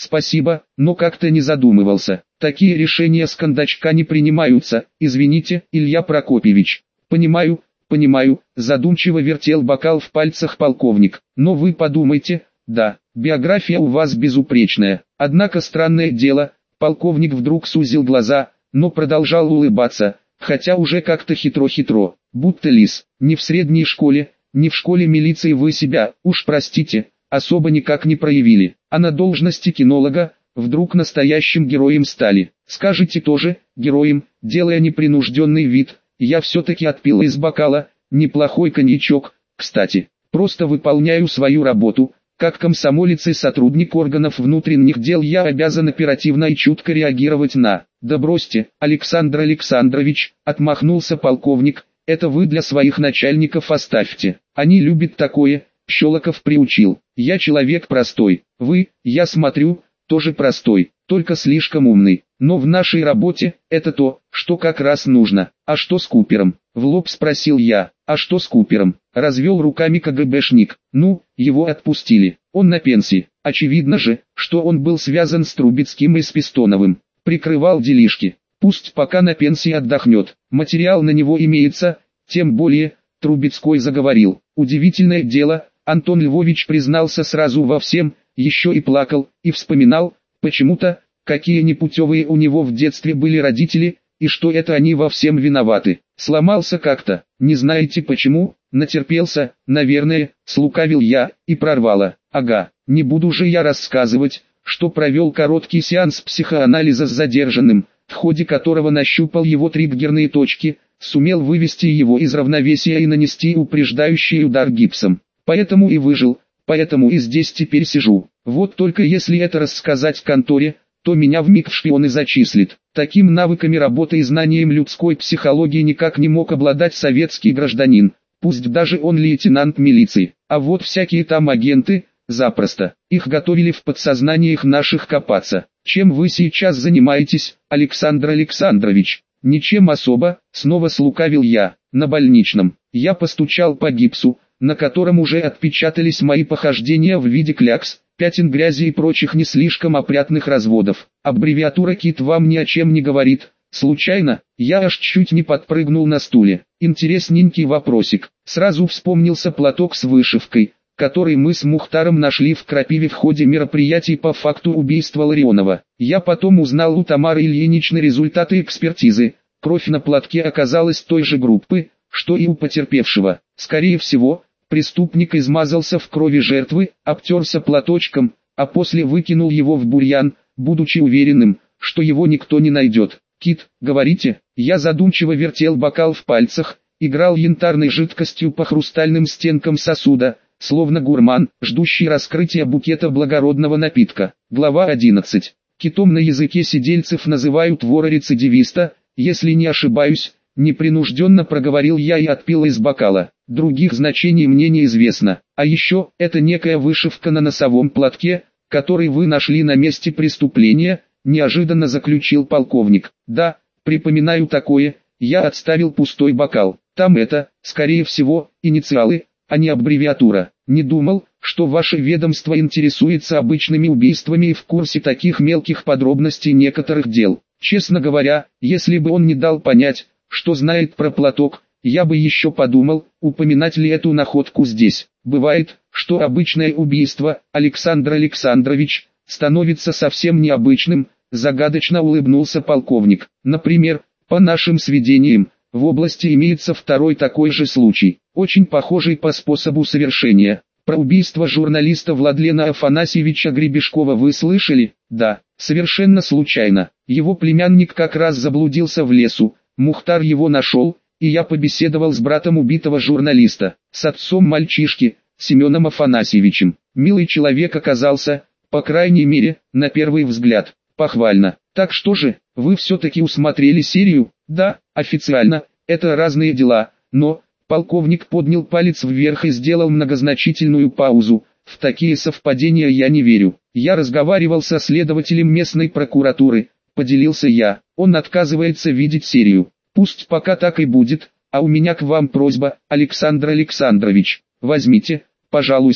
спасибо, но как-то не задумывался. Такие решения с кондачка не принимаются, извините, Илья Прокопьевич. Понимаю, понимаю, задумчиво вертел бокал в пальцах полковник. Но вы подумайте, да, биография у вас безупречная. Однако странное дело, полковник вдруг сузил глаза, но продолжал улыбаться, хотя уже как-то хитро-хитро, будто лис. Ни в средней школе, ни в школе милиции вы себя, уж простите, особо никак не проявили, а на должности кинолога, вдруг настоящим героем стали. Скажите тоже, героем, делая непринужденный вид, я все-таки отпил из бокала, неплохой коньячок, кстати, просто выполняю свою работу, как комсомолец и сотрудник органов внутренних дел я обязан оперативно и чутко реагировать на... Да бросьте, Александр Александрович, отмахнулся полковник, это вы для своих начальников оставьте, они любят такое, Щелоков приучил. Я человек простой, вы, я смотрю, тоже простой, только слишком умный, но в нашей работе, это то, что как раз нужно. А что с Купером? В лоб спросил я. А что с Купером? Развел руками КГБшник. Ну, его отпустили, он на пенсии. Очевидно же, что он был связан с Трубецким и с Пистоновым. Прикрывал делишки. Пусть пока на пенсии отдохнет. Материал на него имеется, тем более, Трубецкой заговорил. Удивительное дело, Антон Львович признался сразу во всем, еще и плакал, и вспоминал, почему-то, какие непутевые у него в детстве были родители, и что это они во всем виноваты. Сломался как-то, не знаете почему, натерпелся, наверное, слукавил я, и прорвало. Ага, не буду же я рассказывать, что провел короткий сеанс психоанализа с задержанным, в ходе которого нащупал его триггерные точки, сумел вывести его из равновесия и нанести упреждающий удар гипсом. Поэтому и выжил, поэтому и здесь теперь сижу. Вот только если это рассказать конторе, то меня вмиг в шпионы зачислит. Таким навыками работы и знанием людской психологии никак не мог обладать советский гражданин, пусть даже он лейтенант милиции. А вот всякие там агенты, запросто, их готовили в подсознаниях наших копаться. Чем вы сейчас занимаетесь, Александр Александрович? Ничем особо, снова слукавил я, на больничном. Я постучал по гипсу, на котором уже отпечатались мои похождения в виде клякс, пятен грязи и прочих не слишком опрятных разводов. Аббревиатура КИТ вам ни о чем не говорит. Случайно, я аж чуть не подпрыгнул на стуле. Интересненький вопросик. Сразу вспомнился платок с вышивкой, который мы с Мухтаром нашли в Крапиве в ходе мероприятий по факту убийства Ларионова. Я потом узнал у Тамары Ильиничны результаты экспертизы. Кровь на платке оказалась той же группы, что и у потерпевшего. Скорее всего, преступник измазался в крови жертвы, обтерся платочком, а после выкинул его в бурьян, будучи уверенным, что его никто не найдет. «Кит, говорите?» Я задумчиво вертел бокал в пальцах, играл янтарной жидкостью по хрустальным стенкам сосуда, словно гурман, ждущий раскрытия букета благородного напитка. Глава одиннадцать. Китом на языке сидельцев называют вора-рецидивиста, если не ошибаюсь, непринужденно проговорил я и отпил из бокала. Других значений мне неизвестно. А еще, это некая вышивка на носовом платке, который вы нашли на месте преступления, неожиданно заключил полковник. Да, припоминаю такое, я отставил пустой бокал. Там это, скорее всего, инициалы, а не аббревиатура. Не думал, что ваше ведомство интересуется обычными убийствами и в курсе таких мелких подробностей некоторых дел. Честно говоря, если бы он не дал понять, что знает про платок, я бы еще подумал, упоминать ли эту находку здесь. Бывает, что обычное убийство, Александр Александрович, становится совсем необычным, загадочно улыбнулся полковник. Например, по нашим сведениям, в области имеется второй такой же случай, очень похожий по способу совершения. Про убийство журналиста Владлена Афанасьевича Гребешкова вы слышали? Да, совершенно случайно. Его племянник как раз заблудился в лесу, Мухтар его нашел, и я побеседовал с братом убитого журналиста, с отцом мальчишки, Семеном Афанасьевичем. Милый человек оказался, по крайней мере, на первый взгляд, похвально. Так что же, вы все-таки усмотрели серию? Да, официально, это разные дела, но... Полковник поднял палец вверх и сделал многозначительную паузу. В такие совпадения я не верю. Я разговаривал со следователем местной прокуратуры, поделился я. Он отказывается видеть серию. Пусть пока так и будет, а у меня к вам просьба, Александр Александрович. Возьмите, пожалуйста,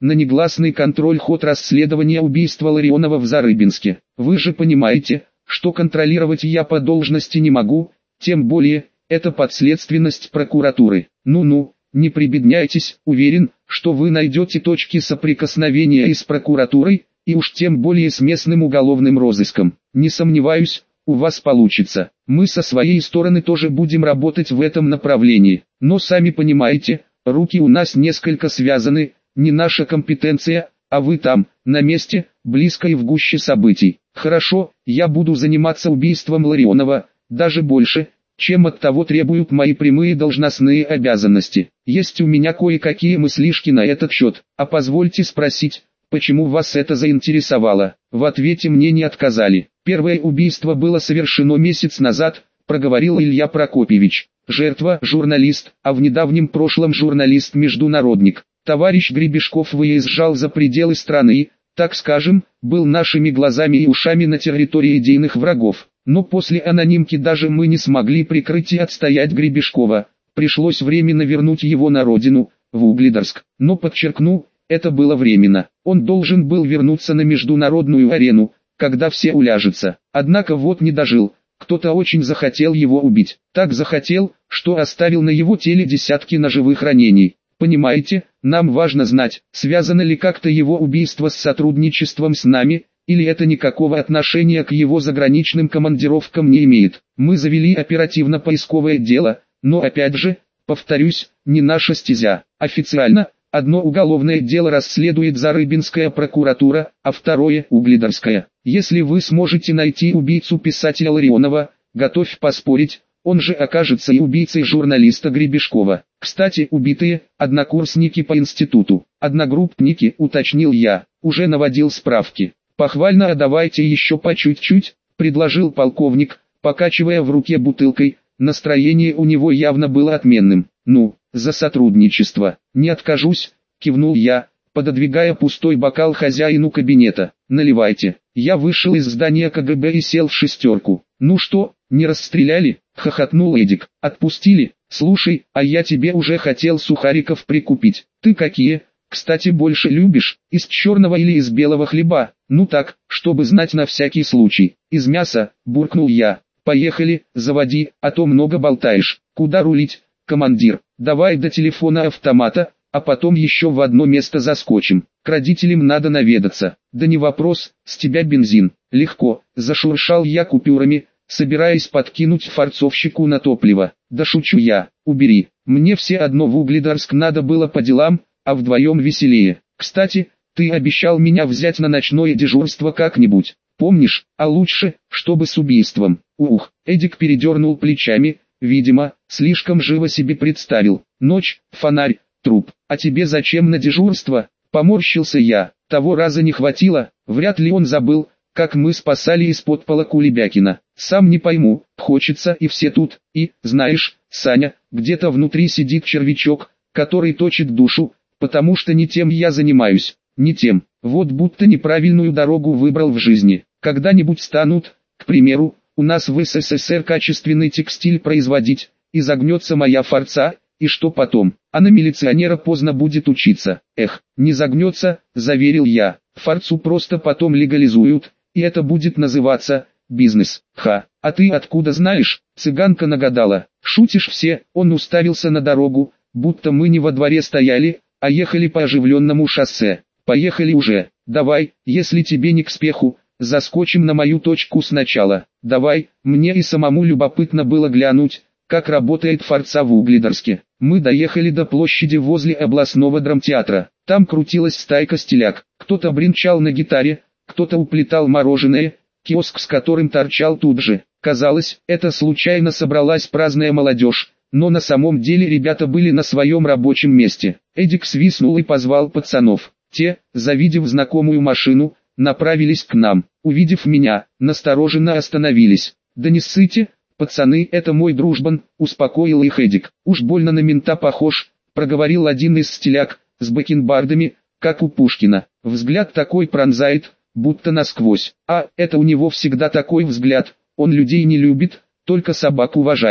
на негласный контроль ход расследования убийства Ларионова в Зарыбинске. Вы же понимаете, что контролировать я по должности не могу, тем более, это подследственность прокуратуры. Ну-ну, не прибедняйтесь, уверен, что вы найдете точки соприкосновения и с прокуратурой, и уж тем более с местным уголовным розыском. Не сомневаюсь, у вас получится. Мы со своей стороны тоже будем работать в этом направлении. Но сами понимаете, руки у нас несколько связаны, не наша компетенция, а вы там, на месте, близко и в гуще событий. Хорошо, я буду заниматься убийством Ларионова, даже больше, чем от того требуют мои прямые должностные обязанности. Есть у меня кое-какие мыслишки на этот счет, а позвольте спросить, почему вас это заинтересовало? В ответе мне не отказали. Первое убийство было совершено месяц назад, проговорил Илья Прокопьевич. Жертва – журналист, а в недавнем прошлом журналист-международник. Товарищ Гребешков выезжал за пределы страны и, так скажем, был нашими глазами и ушами на территории идейных врагов. Но после анонимки даже мы не смогли прикрыть и отстоять Гребешкова. Пришлось временно вернуть его на родину, в Угледарск. Но подчеркну, это было временно. Он должен был вернуться на международную арену, когда все уляжутся. Однако вот не дожил. Кто-то очень захотел его убить. Так захотел, что оставил на его теле десятки ножевых ранений. Понимаете, нам важно знать, связано ли как-то его убийство с сотрудничеством с нами, или это никакого отношения к его заграничным командировкам не имеет. Мы завели оперативно-поисковое дело, но опять же, повторюсь, не наша стезя. Официально, одно уголовное дело расследует Зарыбинская прокуратура, а второе – Угледарская. Если вы сможете найти убийцу писателя Ларионова, готовь поспорить, он же окажется и убийцей журналиста Гребешкова. Кстати, убитые – однокурсники по институту. Одногруппники, уточнил я, уже наводил справки. Похвально, а давайте еще по чуть-чуть, предложил полковник, покачивая в руке бутылкой. Настроение у него явно было отменным. Ну, за сотрудничество. Не откажусь, кивнул я, пододвигая пустой бокал хозяину кабинета. Наливайте. Я вышел из здания ка гэ бэ и сел в шестерку. Ну что, не расстреляли? Хохотнул Эдик. Отпустили? Слушай, а я тебе уже хотел сухариков прикупить. Ты какие, кстати, больше любишь? Из черного или из белого хлеба? Ну так, чтобы знать на всякий случай. Из мяса, буркнул я. Поехали, заводи, а то много болтаешь. Куда рулить, командир? Давай до телефона автомата, а потом еще в одно место заскочим. К родителям надо наведаться. Да не вопрос, с тебя бензин. Легко, зашуршал я купюрами, собираясь подкинуть форцовщику на топливо. Да шучу я, убери. Мне все одно в Угледарск надо было по делам, а вдвоем веселее. Кстати, ты обещал меня взять на ночное дежурство как-нибудь. Помнишь, а лучше, чтобы с убийством. Ух, Эдик передернул плечами, видимо, слишком живо себе представил. Ночь, фонарь, труп. А тебе зачем на дежурство? Поморщился я. Того раза не хватило, вряд ли он забыл, как мы спасали из-под пола Кулебякина. Сам не пойму, хочется и все тут. И, знаешь, Саня, где-то внутри сидит червячок, который точит душу, потому что не тем я занимаюсь, не тем. Вот будто неправильную дорогу выбрал в жизни. Когда-нибудь станут, к примеру, у нас в эс эс эс эр качественный текстиль производить, и загнется моя форца, и что потом? А на милиционера поздно будет учиться. Эх, не загнется, заверил я. Форцу просто потом легализуют, и это будет называться бизнес. Ха, а ты откуда знаешь? Цыганка нагадала. Шутишь все? Он уставился на дорогу, будто мы не во дворе стояли, а ехали по оживленному шоссе. Поехали уже. Давай, если тебе не к спеху, заскочим на мою точку сначала. Давай, мне и самому любопытно было глянуть, как работает форца в Угледарске. Мы доехали до площади возле областного драмтеатра. Там крутилась стайка стиляк. Кто-то бренчал на гитаре, кто-то уплетал мороженое, киоск с которым торчал тут же. Казалось, это случайно собралась праздная молодежь, но на самом деле ребята были на своем рабочем месте. Эдик свистнул и позвал пацанов. Те, завидев знакомую машину, направились к нам. Увидев меня, настороженно остановились. «Да не ссыте, пацаны, это мой дружбан», — успокоил их Эдик. «Уж больно на мента похож», — проговорил один из стиляк, с бакенбардами, как у Пушкина. Взгляд такой пронзает, будто насквозь. А, это у него всегда такой взгляд, он людей не любит, только собак уважает.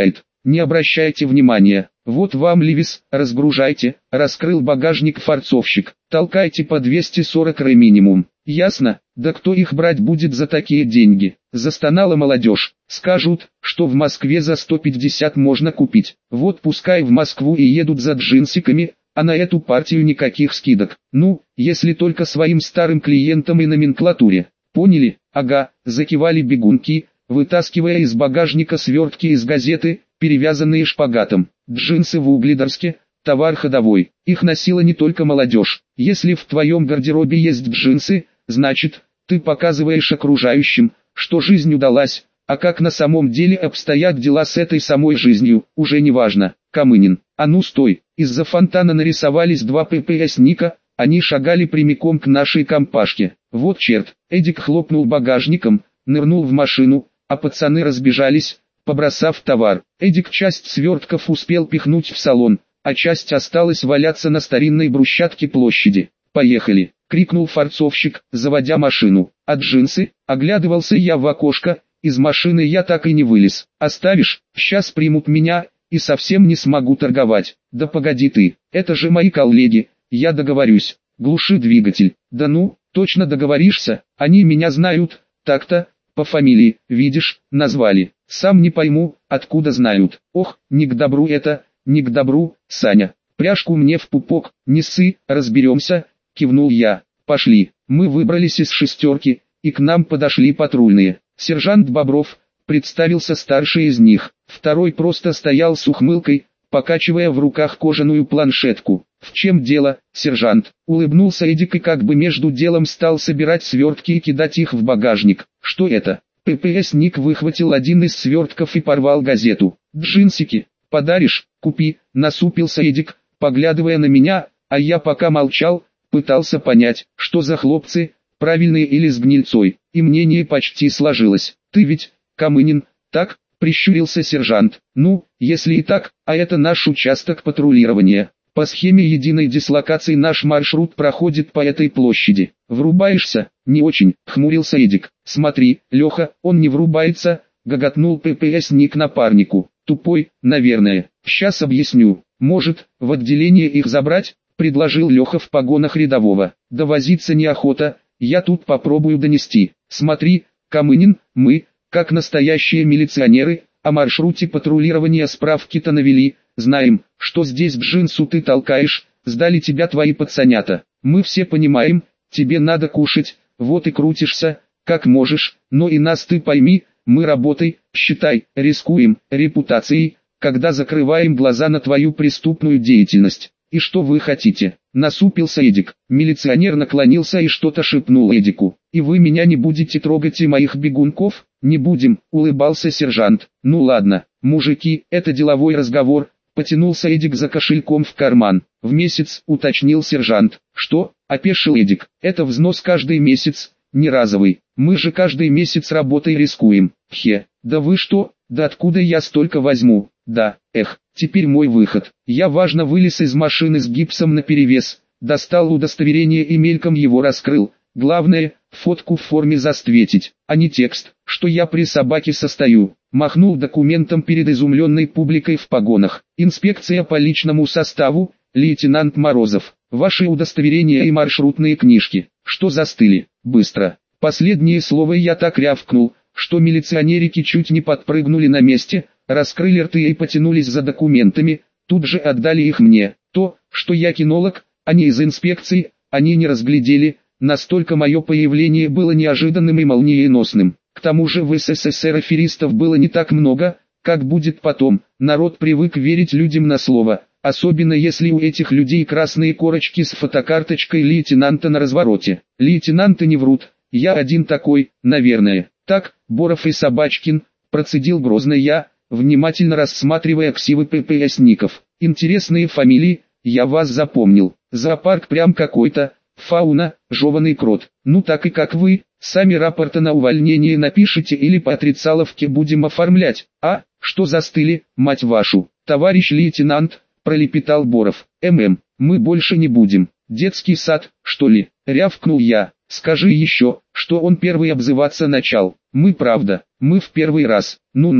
не обращайте внимания. Вот вам Левис, разгружайте, раскрыл багажник форцовщик, толкайте по двести сорок рэ минимум. Ясно? Да кто их брать будет за такие деньги? Застонала молодежь. Скажут, что в Москве за сто пятьдесят можно купить. Вот пускай в Москву и едут за джинсиками, а на эту партию никаких скидок. Ну, если только своим старым клиентам и номенклатуре. Поняли? Ага, закивали бегунки, вытаскивая из багажника свертки из газеты, перевязанные шпагатом. Джинсы в Угледорске, товар ходовой. Их носила не только молодежь. Если в твоем гардеробе есть джинсы, значит, ты показываешь окружающим, что жизнь удалась, а как на самом деле обстоят дела с этой самой жизнью, уже не важно. Камынин, а ну стой, из-за фонтана нарисовались два ППСника, они шагали прямиком к нашей компашке. Вот черт, Эдик хлопнул багажником, нырнул в машину, а пацаны разбежались, побросав товар. Эдик часть свертков успел пихнуть в салон, а часть осталась валяться на старинной брусчатке площади. «Поехали!» — крикнул форцовщик, заводя машину. «А джинсы?» — оглядывался я в окошко, из машины я так и не вылез. «Оставишь? Сейчас примут меня, и совсем не смогу торговать». «Да погоди ты, это же мои коллеги, я договорюсь». «Глуши двигатель». «Да ну, точно договоришься, они меня знают, так-то, по фамилии, видишь, назвали. Сам не пойму, откуда знают». «Ох, не к добру это, не к добру, Саня. Пряжку мне в пупок, не ссы, разберемся», — кивнул я. «Пошли». Мы выбрались из шестерки, и к нам подошли патрульные. Сержант Бобров, представился старший из них. Второй просто стоял с ухмылкой, покачивая в руках кожаную планшетку. «В чем дело, сержант?» — улыбнулся Эдик и как бы между делом стал собирать свертки и кидать их в багажник. «Что это?» ППСник выхватил один из свертков и порвал газету. «Джинсики. Подаришь? Купи», — насупился Эдик, поглядывая на меня, а я пока молчал, пытался понять, что за хлопцы, правильные или с гнильцой, и мнение почти сложилось. «Ты ведь, Камынин, так?» — прищурился сержант. «Ну, если и так, а это наш участок патрулирования. По схеме единой дислокации наш маршрут проходит по этой площади. Врубаешься?» «Не очень», — хмурился Эдик. «Смотри, Леха, он не врубается», — гоготнул ППСник напарнику. «Тупой, наверное. Сейчас объясню. Может, в отделение их забрать?» — предложил Леха в погонах рядового. «Да возиться неохота, я тут попробую донести. Смотри, Камынин, мы, как настоящие милиционеры, о маршруте патрулирования справки-то навели, знаем, что здесь джинсу ты толкаешь, сдали тебя твои пацанята. Мы все понимаем, тебе надо кушать, вот и крутишься, как можешь, но и нас ты пойми, мы работой, считай, рискуем, репутацией, когда закрываем глаза на твою преступную деятельность. И что вы хотите?» — насупился Эдик. Милиционер наклонился и что-то шепнул Эдику. «И вы меня не будете трогать и моих бегунков?» «Не будем», — улыбался сержант. «Ну ладно, мужики, это деловой разговор», — потянулся Эдик за кошельком в карман. «В месяц», — уточнил сержант. «Что?» — опешил Эдик. «Это взнос каждый месяц, не разовый. Мы же каждый месяц работой рискуем». «Хе, да вы что, да откуда я столько возьму?» «Да, эх, теперь мой выход». Я важно вылез из машины с гипсом наперевес, достал удостоверение и мельком его раскрыл. Главное, фотку в форме засветить, а не текст, что я при собаке состою. Махнул документом перед изумленной публикой в погонах. «Инспекция по личному составу, лейтенант Морозов. Ваши удостоверения и маршрутные книжки». Что застыли? Быстро. Последнее слово я так рявкнул, что милиционерики чуть не подпрыгнули на месте, раскрыли рты и потянулись за документами, тут же отдали их мне. То, что я кинолог, а не из инспекции, они не разглядели, настолько мое появление было неожиданным и молниеносным. К тому же в СССР аферистов было не так много, как будет потом. Народ привык верить людям на слово, особенно если у этих людей красные корочки с фотокарточкой лейтенанта на развороте. Лейтенанты не врут, я один такой, наверное. Так, Боров и Собачкин, процедил грозно я, внимательно рассматривая ксивы ППСников. Интересные фамилии, я вас запомнил. Зоопарк прям какой-то, фауна, жеваный крот. Ну так и как вы, сами рапорта на увольнение напишите или по отрицаловке будем оформлять. А, что застыли, мать вашу, товарищ лейтенант, пролепетал Боров. ММ, мы больше не будем. Детский сад, что ли, рявкнул я. Скажи еще, что он первый обзываться начал. Мы правда, мы в первый раз. Ну-ну,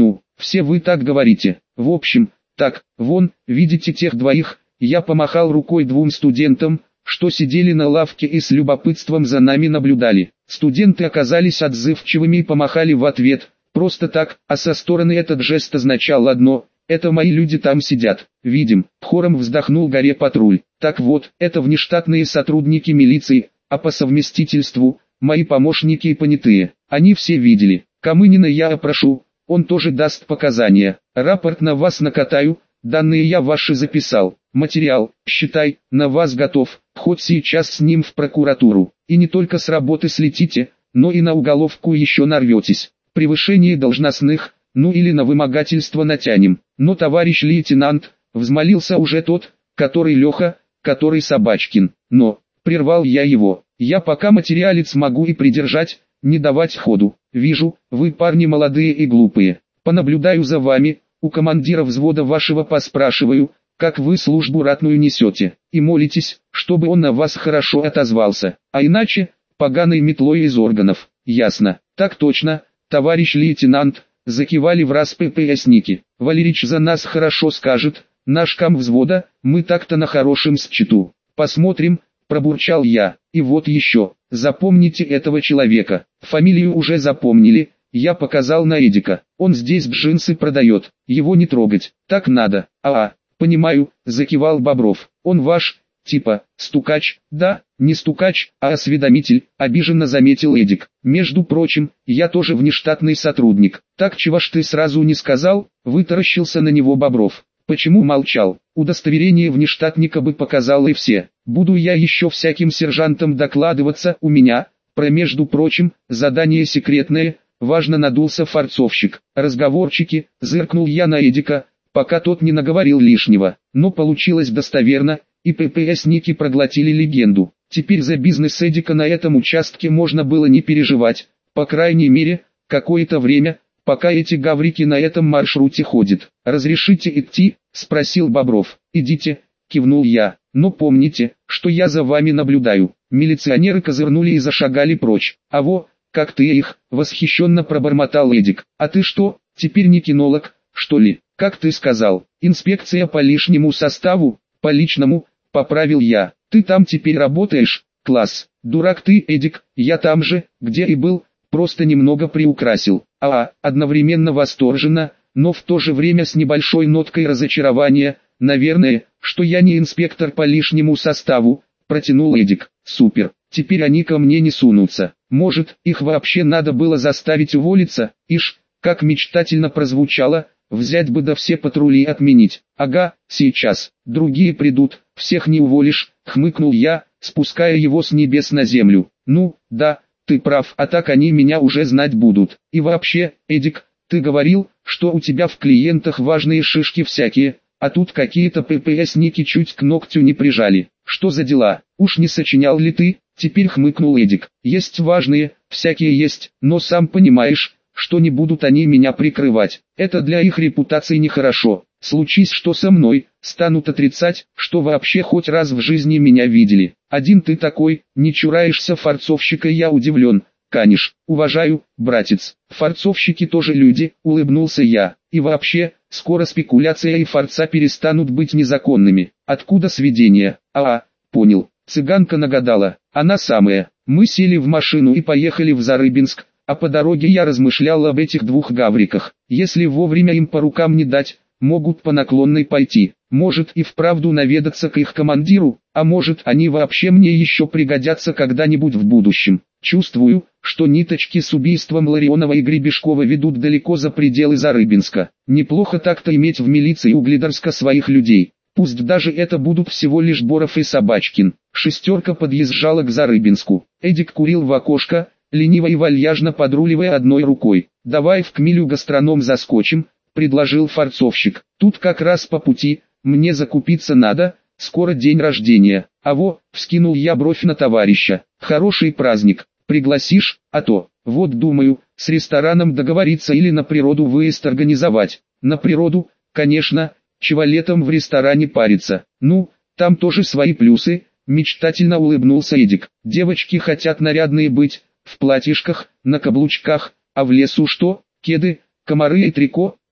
все вы так говорите. В общем, так, вон, видите тех двоих, я помахал рукой двум студентам, что сидели на лавке и с любопытством за нами наблюдали. Студенты оказались отзывчивыми и помахали в ответ, просто так, а со стороны этот жест означал одно: это мои люди там сидят. Видим, хором вздохнул горе-патруль. Так вот, это внештатные сотрудники милиции, а по совместительству, мои помощники и понятые. Они все видели. Камынина я опрошу, он тоже даст показания. Рапорт на вас накатаю, данные я ваши записал. Материал, считай, на вас готов, хоть сейчас с ним в прокуратуру. И не только с работы слетите, но и на уголовку еще нарветесь. Превышение должностных, ну или на вымогательство натянем. Но товарищ лейтенант, взмолился уже тот, который Леха, который Собачкин. Но, прервал я его, я пока материалец могу и придержать, не давать ходу. Вижу, вы парни молодые и глупые. Понаблюдаю за вами, у командира взвода вашего поспрашиваю, как вы службу ратную несете, и молитесь, чтобы он на вас хорошо отозвался, а иначе, поганой метлой из органов. Ясно, так точно, товарищ лейтенант, закивали враз ППСники. Валерич за нас хорошо скажет, наш кам взвода, мы так-то на хорошем счету. Посмотрим, пробурчал я. И вот еще, запомните этого человека, фамилию уже запомнили, я показал на Эдика, он здесь джинсы продает, его не трогать, так надо. А-а, понимаю, закивал Бобров, он ваш, типа, стукач, да, не стукач, а осведомитель, обиженно заметил Эдик. Между прочим, я тоже внештатный сотрудник, так чего ж ты сразу не сказал, вытаращился на него Бобров. Почему молчал? Удостоверение внештатника бы показал и все. Буду я еще всяким сержантам докладываться, у меня, про между прочим, задание секретное, важно надулся форцовщик. Разговорчики, зыркнул я на Эдика, пока тот не наговорил лишнего. Но получилось достоверно, и ППСники проглотили легенду. Теперь за бизнес Эдика на этом участке можно было не переживать, по крайней мере, какое-то время, пока эти гаврики на этом маршруте ходят. «Разрешите идти?» – спросил Бобров. «Идите», – кивнул я, – «но помните, что я за вами наблюдаю». Милиционеры козырнули и зашагали прочь. «А во, как ты их!» – восхищенно пробормотал Эдик. «А ты что, теперь не кинолог, что ли? Как ты сказал, инспекция по лишнему составу?» «По личному», – поправил я. «Ты там теперь работаешь? Класс! Дурак ты, Эдик, я там же, где и был, просто немного приукрасил». А, одновременно восторженно, но в то же время с небольшой ноткой разочарования, наверное, что я не инспектор по лишнему составу, протянул Эдик. Супер, теперь они ко мне не сунутся. Может, их вообще надо было заставить уволиться? Ишь, как мечтательно прозвучало, взять бы да все патрули отменить. Ага, сейчас, другие придут, всех не уволишь, хмыкнул я, спуская его с небес на землю. Ну, да, ты прав, а так они меня уже знать будут. И вообще, Эдик, ты говорил, что у тебя в клиентах важные шишки всякие, а тут какие-то ППСники чуть к ногтю не прижали. Что за дела? Уж не сочинял ли ты? Теперь хмыкнул Эдик. Есть важные, всякие есть, но сам понимаешь, что не будут они меня прикрывать. Это для их репутации нехорошо. Случись что со мной, станут отрицать, что вообще хоть раз в жизни меня видели. Один ты такой, не чураешься форцовщика, я удивлен. Каниш, уважаю, братец. Форцовщики тоже люди, улыбнулся я. И вообще, скоро спекуляция и форца перестанут быть незаконными. Откуда сведения? А, понял. Цыганка нагадала. Она самая. Мы сели в машину и поехали в Зарыбинск, а по дороге я размышлял об этих двух гавриках. Если вовремя им по рукам не дать, могут по наклонной пойти. Может и вправду наведаться к их командиру, а может они вообще мне еще пригодятся когда-нибудь в будущем. Чувствую, что ниточки с убийством Ларионова и Гребешкова ведут далеко за пределы Зарыбинска. Неплохо так-то иметь в милиции Угледарска своих людей. Пусть даже это будут всего лишь Боров и Собачкин. Шестерка подъезжала к Зарыбинску. Эдик курил в окошко, лениво и вальяжно подруливая одной рукой. «Давай в Кмилю гастроном заскочим», — предложил форцовщик. «Тут как раз по пути, мне закупиться надо, скоро день рождения». «А во», — вскинул я бровь на товарища, — «хороший праздник, пригласишь, а то, вот думаю, с рестораном договориться или на природу выезд организовать». «На природу, конечно, чего летом в ресторане париться, ну, там тоже свои плюсы», — мечтательно улыбнулся Эдик. «Девочки хотят нарядные быть, в платьишках, на каблучках, а в лесу что, кеды, комары и трико?»